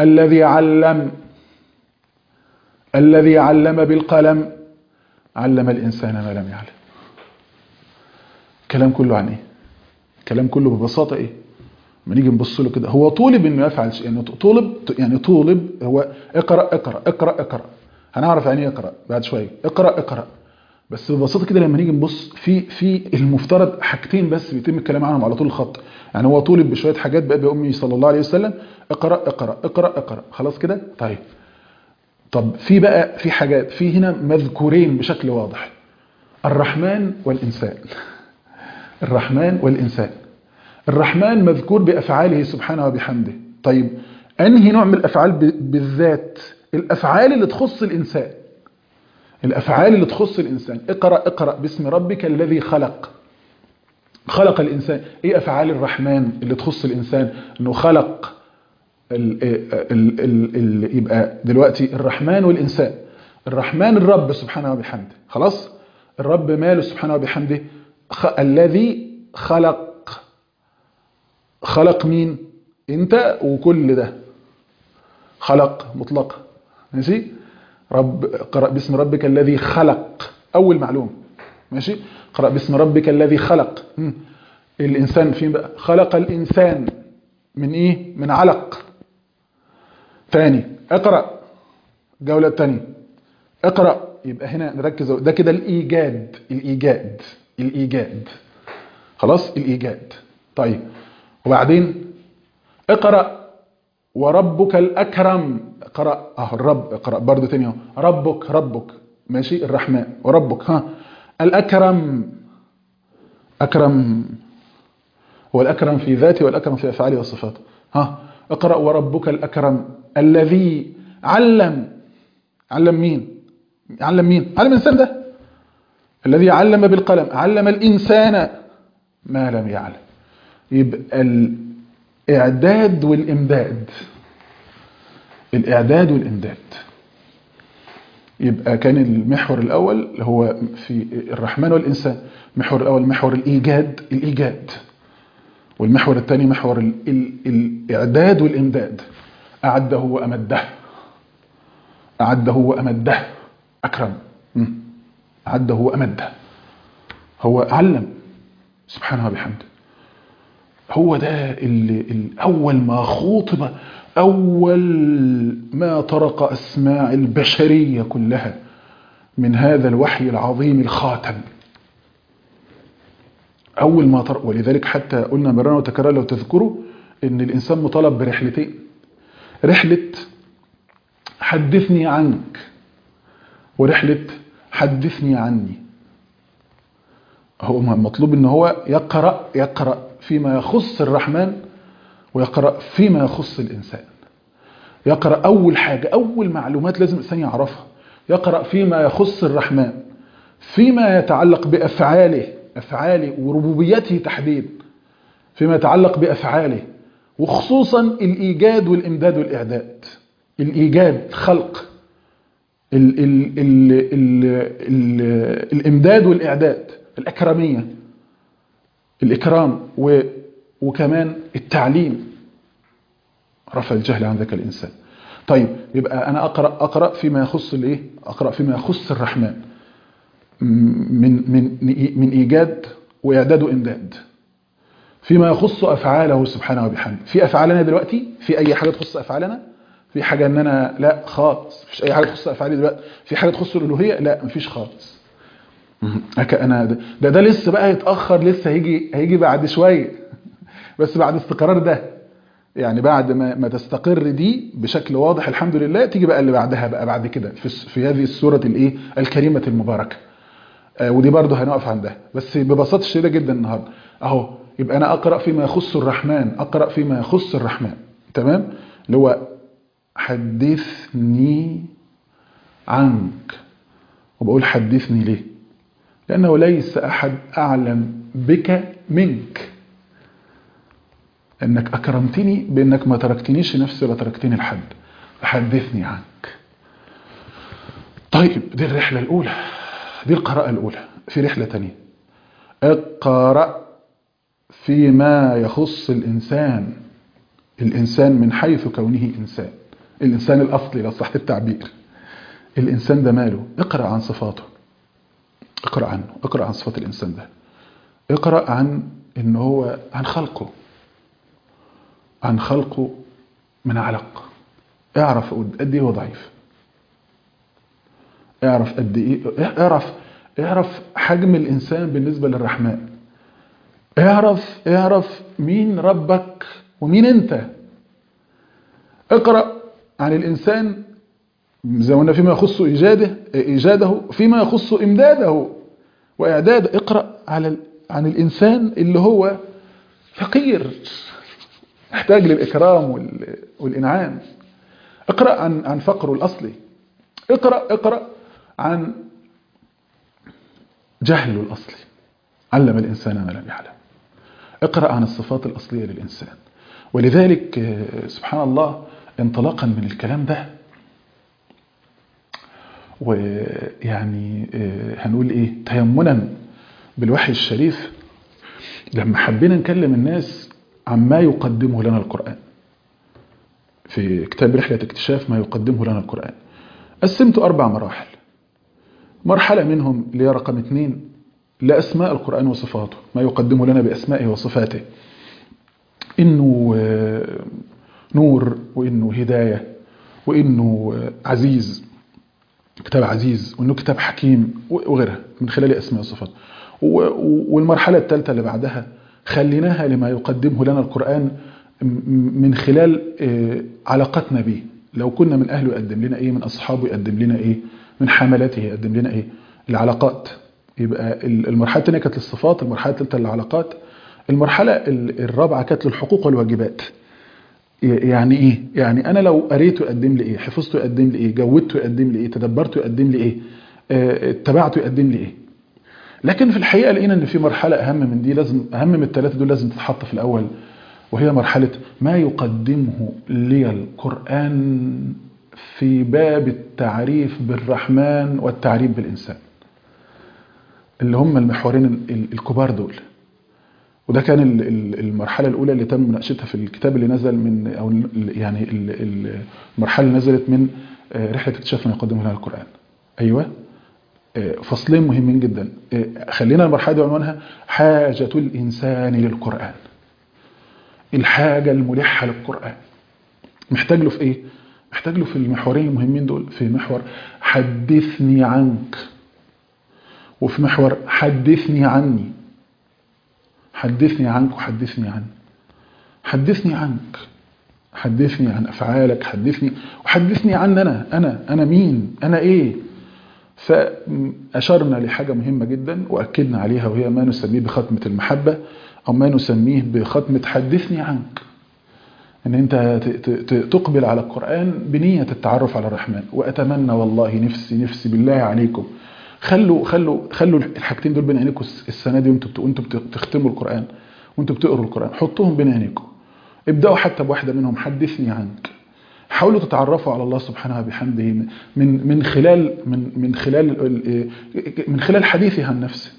الذي علم بالقلم علم الإنسان ما لم يعلم. الكلام كله عن ايه؟ الكلام كله ببساطة ايه؟ ما نيجي نبص له كده، هو طولب انه يفعل شيء، يعني طولب هو اقرأ. هنعرف يعني ايه اقرأ بعد شوية. اقرأ بس ببساطة كده لما نيجي نبص في المفترض حاجتين بس بيتم الكلام عنهم على طول الخط. يعني هو طولب بشوية حاجات بقى بأمي صلى الله عليه وسلم. اقرأ خلاص كده. طب في حاجات في هنا مذكورين بشكل واضح: الرحمن والإنسان. الرحمن والإنسان. الرحمن مذكور بأفعاله سبحانه وبحمده. طيب أنهي نوع من الأفعال بالذات؟ الأفعال اللي تخص الإنسان، الأفعال اللي تخص الإنسان. اقرأ باسم ربك الذي خلق الإنسان. إيه أفعال الرحمن اللي تخص الإنسان؟ أنه خلق يبقى دلوقتي الرحمن والإنسان. الرحمن الرب سبحانه وبحمده، خلاص. الرب ماله سبحانه وبحمده؟ الذي خلق مين؟ انت وكل ده خلق مطلقا، ماشي. قرأ باسم ربك الذي خلق، اول معلومه، ماشي. قرأ باسم ربك الذي خلق. الانسان فين بقى؟ خلق الانسان من ايه؟ من علق. ثاني اقرأ، الجوله الثانيه اقرأ. يبقى هنا نركز، ده كده الايجاد خلاص، الايجاد. طيب وبعدين اقرأ وربك الأكرم. اقرأ الرب، اقرأ برضو تاني اهو. ربك ماشي. الرحمن وربك الأكرم. أكرم هو الأكرم في ذاته والأكرم في أفعاله وصفاته. اقرأ وربك الأكرم الذي علم مين؟ علم الإنسان ده. الذي علم بالقلم علم الإنسان ما لم يعلم. يبقى الإعداد والإمداد. يبقى كان المحور الأول هو في الرحمن والإنسان. المحور الأول محور الإيجاد. والمحور الثاني محور الإعداد والإمداد. أعده وأمده، أعده وأمده، أكرم، أعده وأمده. هو علم سبحانه وبحمده. هو ده اللي أول ما خاطب، أول ما طرق أسماع البشرية كلها من هذا الوحي العظيم الخاتم. أول ما طرق، ولذلك حتى قلنا مرة وتكرر لو تذكروا إن الإنسان مطالب برحلتين: رحلة حدثني عنك، ورحلة حدثني عني. هو مطلوب إن هو يقرأ فيما يخص الرحمن، ويقرأ فيما يخص الإنسان. يقرأ أول حاجة، أول معلومات لازم الإنسان يعرفها، يقرأ فيما يخص الرحمن، فيما يتعلق أفعاله وربوبيته تحديد، فيما يتعلق بأفعاله، وخصوصا الإيجاد والإمداد والإعداد. الإيجاد، الخلق، ال ال ال ال ال الإمداد والإعداد، الأكرمية، الإكرام، وكمان التعليم، رفع الجهل عن ذاك الإنسان. طيب، يبقى أنا أقرأ فيما يخص الإيه؟ أقرأ فيما يخص الرحمن من إيجاد وإعداد وإمداد، فيما يخص أفعاله سبحانه وبحمده. في أفعالنا دلوقتي، في أي حاجة تخص أفعالنا؟ في حاجة إن أنا لا خالص، مفيش أي حاجة تخص أفعالي دلوقتي. في حاجة تخص الألوهية؟ لا، مفيش خالص. أنا ده لسه بقى يتأخر، لسه هيجي بعد شوية، بس بعد استقرار ده، يعني بعد ما تستقر دي بشكل واضح الحمد لله، تيجي بقى اللي بعدها بقى بعد كده في هذه السورة الإيه الكريمة المباركة. ودي برضه هنقف عندها بس ببساطة شديدة جدا النهارده. أهو يبقى أنا أقرأ فيما يخص الرحمن، أقرأ فيما يخص الرحمن، تمام؟ اللي هو حدثني عنك. وبقول حدثني ليه؟ لأنه ليس أحد أعلم بك منك، أنك أكرمتني بأنك ما تركتنيش لنفسي ولا تركتني لحد، فحدثني عنك. طيب، دي الرحلة الأولى، دي القراءة الأولى. في رحلة تانية: اقرأ فيما يخص الإنسان من حيث كونه إنسان، الإنسان الأصلي لو صحت التعبير. الإنسان ده ماله؟ اقرأ عن صفاته، اقرأ عنه، اقرأ عن صفات الإنسان ده، اقرأ عن إن هو عن خلقه من علق. اعرف قد ايه هو ضعيف، اعرف قد ايه، اعرف حجم الإنسان بالنسبة للرحمن، اعرف مين ربك ومين انت. اقرأ عن الإنسان زي ما قلنا فيما يخص إيجاده، فيما يخص إمداده وإعداده. اقرأ عن الإنسان اللي هو فقير، يحتاج للإكرام والإنعام. اقرأ عن فقره الأصلي، اقرأ عن جهله الأصلي، علم الإنسان ما لم يعلم. اقرأ عن الصفات الأصلية للإنسان. ولذلك سبحان الله، انطلاقا من الكلام ده، ويعني هنقول ايه، تيمنا بالوحي الشريف، لما حبينا نكلم الناس عما يقدمه لنا القرآن في كتاب رحلة اكتشاف ما يقدمه لنا القرآن، قسمت 4 مراحل. مرحلة منهم اللي هي رقم 2 لأسماء القرآن وصفاته، ما يقدمه لنا بأسمائه وصفاته، إنه نور، وإنه هداية، وإنه عزيز، كتاب عزيز، وإنه كتاب حكيم وغيرها من خلال أسماء وصفات. والمرحلة الثالثة اللي بعدها خليناها لما يقدمه لنا القرآن من خلال علاقتنا به. لو كنا من أهله يقدم لنا إيه، من أصحابه يقدم لنا إيه، من حملاته يقدم لنا إيه، العلاقات. يبقى المرحلة الثانية كانت للصفات، المرحلة الثالثة للعلاقات، المرحلة الرابعة كانت للحقوق والواجبات. يعني ايه؟ يعني انا لو قريته يقدم لي ايه، حفظته يقدم لي ايه، جودته يقدم لي ايه، تدبرته يقدم لي ايه، اتبعته يقدم لي ايه. لكن في الحقيقة لقينا ان في مرحلة اهم من دي، لازم اهم من الثلاثة دول لازم تتحط في الاول، وهي مرحلة ما يقدمه لي القرآن في باب التعريف بالرحمن والتعريف بالإنسان، اللي هم المحورين الكبار دول. وده كان المرحلة الأولى اللي تم مناقشتها في الكتاب اللي نزل من أو يعني المرحلة اللي نزلت من رحلة اكتشاف ما يقدمه لنا القرآن. أيوة، فصلين مهمين جدا. خلينا المرحلة دي عنوانها حاجة الإنسان للقرآن. الحاجة الملحة للقرآن محتاج له في إيه؟ محتاج له في المحورين المهمين دول، في محور حدثني عنك، وفي محور حدثني عني. حدثني عنك وحدثني عني. حدثني عنك، حدثني عن أفعالك، حدثني وحدثني عن أنا مين، أنا إيه. فأشرنا لحاجة مهمة جدا وأكدنا عليها، وهي ما نسميه بختمة المحبة، أو ما نسميه بختمة حدثني عنك. ان انت تقبل على القرآن بنية التعرف على الرحمن. واتمنى والله نفسي بالله عليكم خلوا الحاجتين دول بين عينيكم السنة دي، وانتم بتختموا القرآن، وانتم بتقروا القرآن، حطوهم بين عينيكم. ابدأوا حتى بواحدة منهم، حدثني عنك. حاولوا تتعرفوا على الله سبحانه وبحمده من خلال حديثه عن نفسه.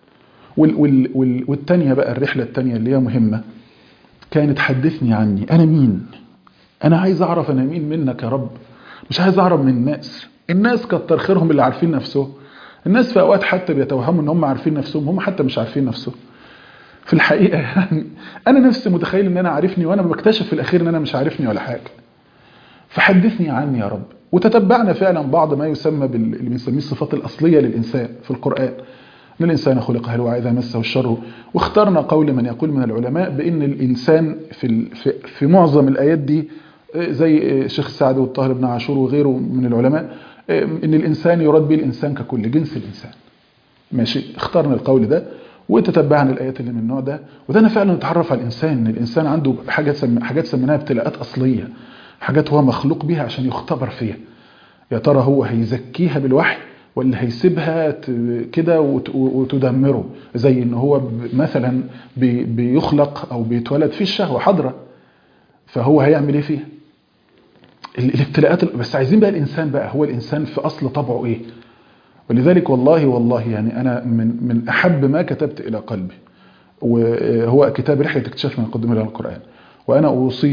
والتانية بقى، الرحلة التانية اللي هي مهمة، كانت حدثني عني. أنا مين؟ أنا عايز أعرف أنا مين منك يا رب، مش عايز أعرف من الناس. الناس كتر خيرهم اللي عارفين نفسهم. الناس في أوقات حتى بيتوهموا إن هم عارفين نفسهم، هم حتى مش عارفين نفسهم في الحقيقة. يعني أنا نفسي متخيل إن أنا عارفني، وأنا بكتشف في الأخير إن أنا مش عارفني ولا حاجة. فحدثني عني يا رب. وتتبعنا فعلا بعض ما يسمى اللي بنسميه الصفات الأصلية للإنسان في القرآن. إن الإنسان خلق هلوعا إذا مسه الشر. واخترنا قول من يقول من العلماء بأن الإنسان في معظم الآيات دي، زي الشيخ السعدي والطاهر بن عاشور وغيره من العلماء، إن الإنسان يراد به الإنسان ككل جنس الإنسان. ماشي، اخترنا القول ده وتتبعنا الآيات اللي من النوع ده. وده فعلا نتعرف على الإنسان، إن الإنسان عنده حاجات سميناها ابتلاءات أصلية، حاجات هو مخلوق بها عشان يختبر فيها. يا ترى هو هيزكيها بالوحي ولا هيسيبها كده وتدمره، زي ان هو مثلا بيخلق او بيتولد في الشهوة حضرة، فهو هيعمل ايه فيها؟ الابتلاءات. بس عايزين بقى الانسان، بقى هو الانسان في اصل طبعه ايه. ولذلك والله يعني انا من احب ما كتبت الى قلبي وهو كتاب رحلة اكتشاف ما يقدمه لنا القرآن. وانا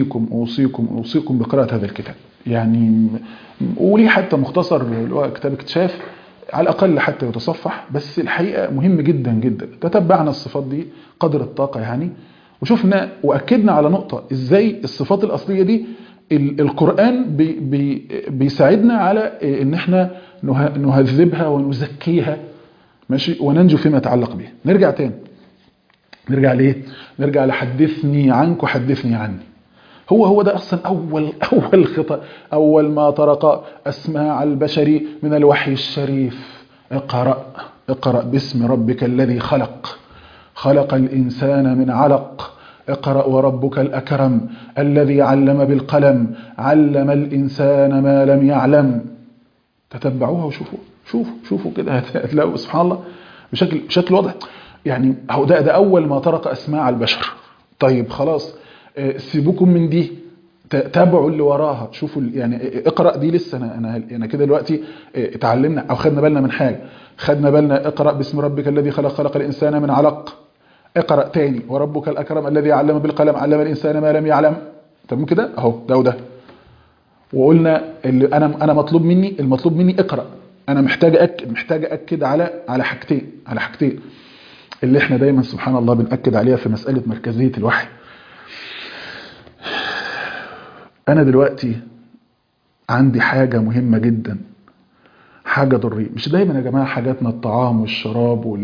اوصيكم بقراءة هذا الكتاب. يعني وليه حتى مختصر اللي هو كتاب اكتشاف، على الأقل حتى يتصفح، بس الحقيقة مهم جدا جدا. تتبعنا الصفات دي قدر الطاقة يعني، وشفنا وأكدنا على نقطة، إزاي الصفات الأصلية دي القرآن بيساعدنا على إن احنا نهذبها ونزكيها، ماشي، وننجو فيما يتعلق بها. نرجع تاني، نرجع ليه؟ نرجع لحدثني عنك وحدثني عني. هو ده أصلا أول خطأ، أول ما طرق أسماع البشر من الوحي الشريف. اقرأ باسم ربك الذي خلق الإنسان من علق. اقرأ وربك الأكرم الذي علم بالقلم علم الإنسان ما لم يعلم. تتبعوها وشوفوا شوفوا كده، هتلاقوا سبحان الله بشكل واضح. يعني هو ده أول ما طرق أسماع البشر. طيب خلاص، سيبوكم من دي، تابعوا اللي وراها. شوفوا يعني اقرأ دي لسه انا كده دلوقتي اتعلمنا او خدنا بالنا من حاجه. خدنا بالنا اقرأ باسم ربك الذي خلق الانسان من علق. اقرأ تاني وربك الاكرم الذي علم بالقلم علم الانسان ما لم يعلم. تمام كده اهو، ده وده. وقلنا اللي انا المطلوب مني اقرأ. انا محتاج اكد على حاجتين اللي احنا دايما سبحان الله بنأكد عليها في مسألة مركزية الوحي. أنا دلوقتي عندي حاجة مهمة جدا، حاجة ضرورية. مش دايما يا جماعة حاجاتنا الطعام والشراب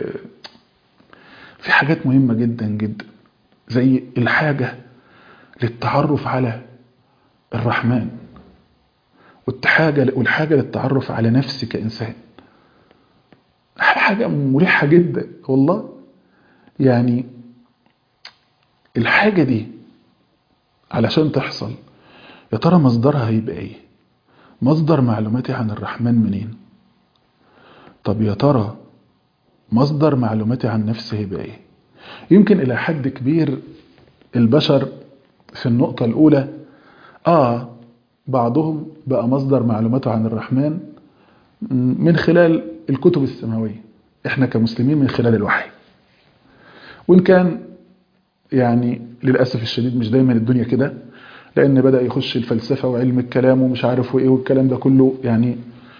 في حاجات مهمة جدا جدا، زي الحاجة للتعرف على الرحمن، والحاجة للتعرف على نفسي كإنسان. حاجة مريحة جدا والله. يعني الحاجة دي علشان تحصل، يا ترى مصدرها هيبقى ايه؟ مصدر معلوماتي عن الرحمن منين؟ طب يا ترى مصدر معلوماتي عن نفسي هيبقى ايه؟ يمكن الى حد كبير البشر في النقطة الاولى بعضهم بقى مصدر معلوماته عن الرحمن من خلال الكتب السماوية، احنا كمسلمين من خلال الوحي. وان كان يعني للأسف الشديد مش دايما الدنيا كده، لأن بدأ يخش الفلسفة وعلم الكلام ومش عارف وإيه والكلام ده كله يعني.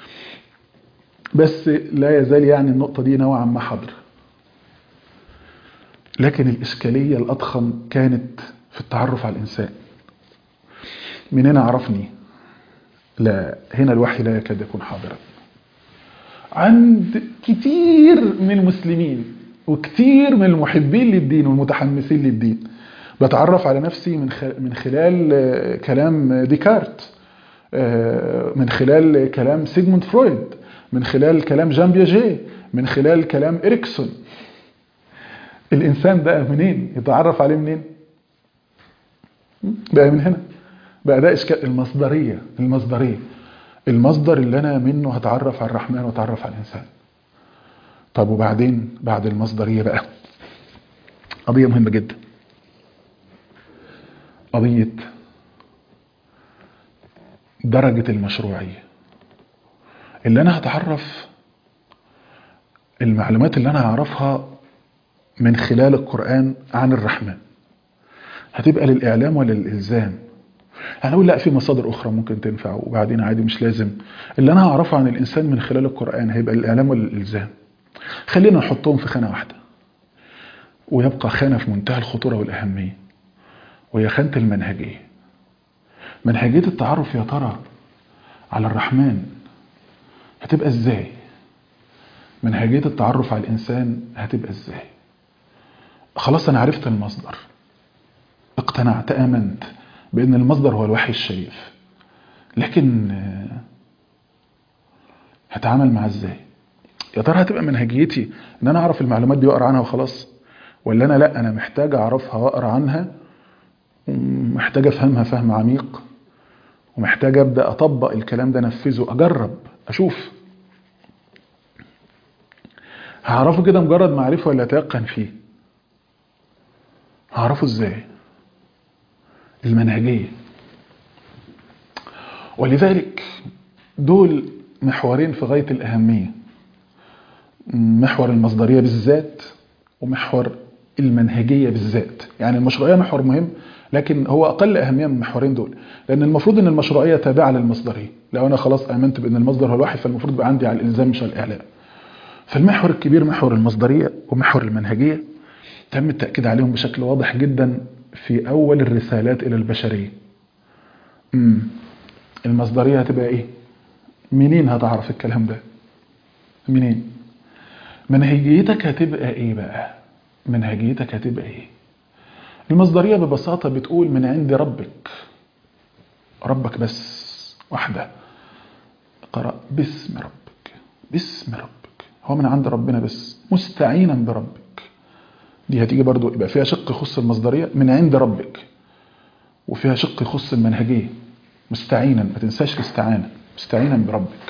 بس لا يزال يعني النقطة دي نوعا ما حاضرة. لكن الإشكالية الأضخم كانت في التعرف على الإنسان. من هنا عرفني، لا هنا الوحي لا يكاد يكون حاضرا عند كتير من المسلمين وكتير من المحبين للدين والمتحمسين للدين. بتعرف على نفسي من خلال كلام ديكارت، من خلال كلام سيغموند فرويد، من خلال كلام جان بياجيه، من خلال كلام إريكسون. الإنسان ده منين يتعرف عليه؟ منين بقى؟ من هنا بقى. ده إشكال المصدرية. المصدر اللي أنا منه هتعرف على الرحمن وتعرف على الإنسان. طب وبعدين بعد المصدرية بقى قضية مهمة جدا، قضية درجة المشروعية. اللي أنا هتعرف المعلومات اللي أنا هعرفها من خلال القرآن عن الرحمن هتبقى للإعلام ولا للإلزام؟ أنا أقول لا، في مصادر أخرى ممكن تنفع وبعدين عادي مش لازم. اللي أنا هعرفه عن الإنسان من خلال القرآن هيبقى للإعلام ولا للإلزام؟ خلينا نحطهم في خانة واحدة، ويبقى خانة في منتهى الخطورة والأهمية، وهي خانة المنهجية. منهجية التعرف يا ترى على الرحمن هتبقى إزاي؟ منهجية التعرف على الإنسان هتبقى إزاي؟ خلاص أنا عرفت المصدر، اقتنعت، آمنت بأن المصدر هو الوحي الشريف، لكن هتعامل معاه إزاي؟ يا ترى هتبقى منهجيتي ان انا اعرف المعلومات دي واقرا عنها وخلاص، ولا انا لا، انا محتاج اعرفها واقرا عنها ومحتاج افهمها فهم عميق، ومحتاج ابدا اطبق الكلام ده، انفذه، اجرب، اشوف. هعرفه كده مجرد معرفه ولا اتيقن فيه؟ هعرفه ازاي؟ المنهجيه. ولذلك دول محورين في غايه الاهميه، محور المصدريه بالذات ومحور المنهجية بالذات. يعني المشروعية محور مهم، لكن هو أقل أهمية من المحورين دول، لأن المفروض أن المشروعية تابعة للمصدرية. لو أنا خلاص آمنت بأن المصدر هو الوحي، فالمفروض يبقى عندي على الإلزام مش على الإعلام. فالمحور الكبير محور المصدرية ومحور المنهجية تم التأكيد عليهم بشكل واضح جدا في أول الرسالات إلى البشرية. المصدرية هتبقى إيه؟ منين هتعرف الكلام ده؟ منين؟ منهجيتك هتبقى إيه بقى؟ منهجيتك هتبقى إيه؟ المصدرية ببساطة بتقول من عند ربك، ربك بس وحده. قرأ باسم ربك، باسم ربك، هو من عند ربنا بس، مستعينا بربك. دي هتيجي برضو يبقى فيها شق يخص المصدرية من عند ربك، وفيها شق يخص المنهجية مستعينا، ما تنساش الاستعانة، مستعينا بربك.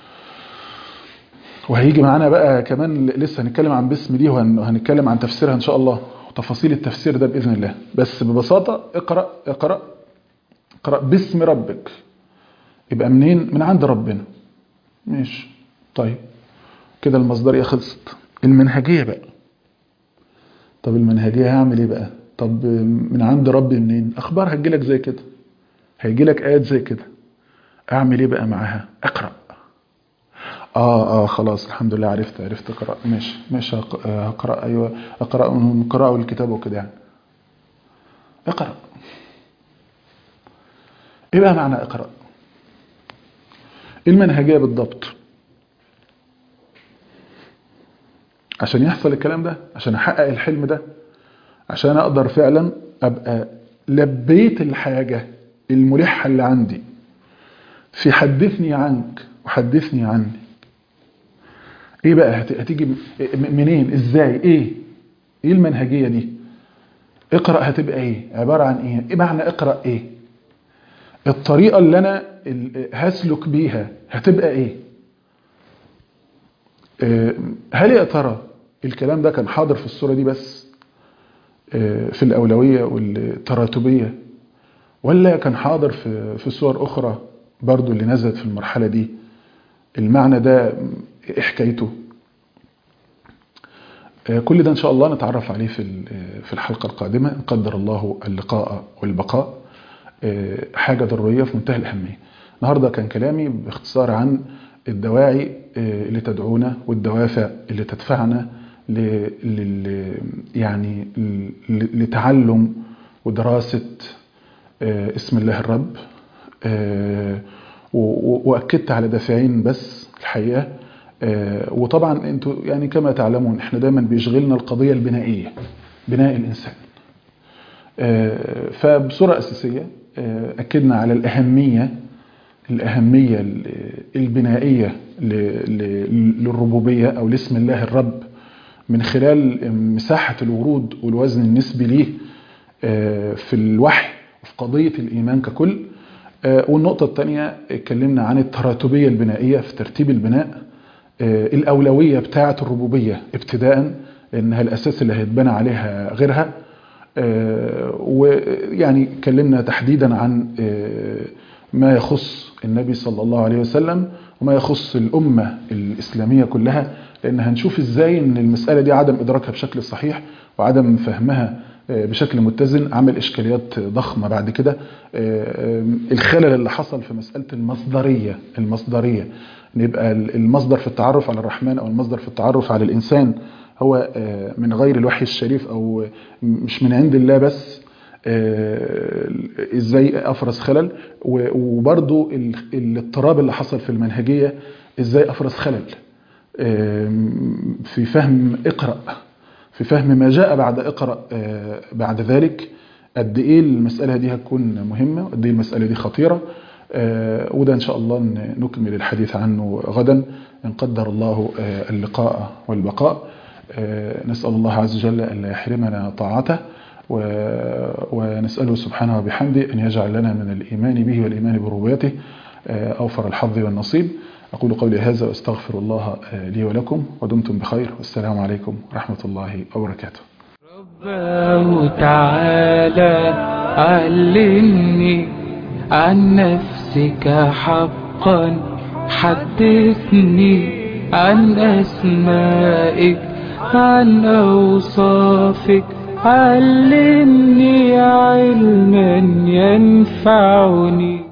وهيجي معانا بقى كمان لسه هنتكلم عن باسم دي، وهنتكلم عن تفسيرها إن شاء الله وتفاصيل التفسير ده بإذن الله. بس ببساطة اقرأ باسم ربك، يبقى منين؟ من عند ربنا. ماشي، طيب كده المصدرية خلصت. المنهجية بقى، طب المنهجية هعمل ايه بقى؟ طب من عند ربي منين؟ أخبار هتجيلك زي كده، هيجيلك آيات زي كده، أعمل ايه بقى معاها؟ أقرأ. خلاص الحمد لله عرفت اقرأ. ماشي هقرأ. ايوه اقرأ الكتاب وكده يعني. اقرأ. ايه بقى معنى اقرأ؟ ايه المنهجية بالضبط؟ عشان يحصل الكلام ده، عشان احقق الحلم ده، عشان اقدر فعلا ابقى لبيت الحاجة الملحة اللي عندي في حدثني عنك وحدثني عني. ايه بقى هتيجي منين؟ ازاي؟ ايه المنهجية دي؟ اقرأ هتبقى ايه؟ عبارة عن ايه معنى اقرأ؟ ايه الطريقة اللي انا هسلك بيها؟ هتبقى ايه؟ هل يا ترى الكلام ده كان حاضر في السورة دي بس في الأولوية والتراتبية، ولا كان حاضر في سور أخرى برضو اللي نزلت في المرحلة دي؟ المعنى ده إيه حكايته؟ كل ده إن شاء الله نتعرف عليه في الحلقة القادمة إن قدر الله اللقاء والبقاء. حاجة ضرورية في منتهى الأهمية. النهاردة كان كلامي باختصار عن الدواعي اللي تدعونا والدوافع اللي تدفعنا يعني لتعلم ودراسة اسم الله الرب. وأكدت على دافعين بس الحقيقة. وطبعا انتوا يعني كما تعلمون احنا دايما بيشغلنا القضية البنائية، بناء الإنسان. فبصورة أساسية أكدنا على الأهمية البنائية للربوبية أو لاسم الله الرب من خلال مساحة الورود والوزن النسبي ليه في الوحي وفي قضية الإيمان ككل. والنقطة الثانية اتكلمنا عن التراتبية البنائية في ترتيب البناء، الأولوية بتاعة الربوبية ابتداء لأنها الأساس اللي هيتبنى عليها غيرها. ويعني اتكلمنا تحديدا عن ما يخص النبي صلى الله عليه وسلم وما يخص الأمة الإسلامية كلها، لأن هنشوف إزاي أن المسألة دي عدم إدراكها بشكل صحيح وعدم فهمها بشكل متزن عمل إشكاليات ضخمة بعد كده. الخلل اللي حصل في مسألة المصدرية أن يبقى المصدر في التعرف على الرحمن أو المصدر في التعرف على الإنسان هو من غير الوحي الشريف أو مش من عند الله بس. ازاي افرز خلل، وبرضو الاضطراب اللي حصل في المنهجية ازاي افرز خلل في فهم اقرأ، في فهم ما جاء بعد اقرأ بعد ذلك. قد ايه المسألة دي هتكون مهمة وقد ايه المسألة دي خطيرة. وده ان شاء الله نكمل الحديث عنه غدا ان قدر الله اللقاء والبقاء. نسأل الله عز وجل أن لا يحرمنا طاعته، ونسأله سبحانه وبحمده أن يجعل لنا من الإيمان به والإيمان بربوبيته أوفر الحظ والنصيب. أقول قولي هذا وأستغفر الله لي ولكم ودمتم بخير، والسلام عليكم ورحمة الله وبركاته. رباه تعالى علمني عن نفسك حقا، حدثني عن أسمائك عن أوصافك، علمني علما ينفعني.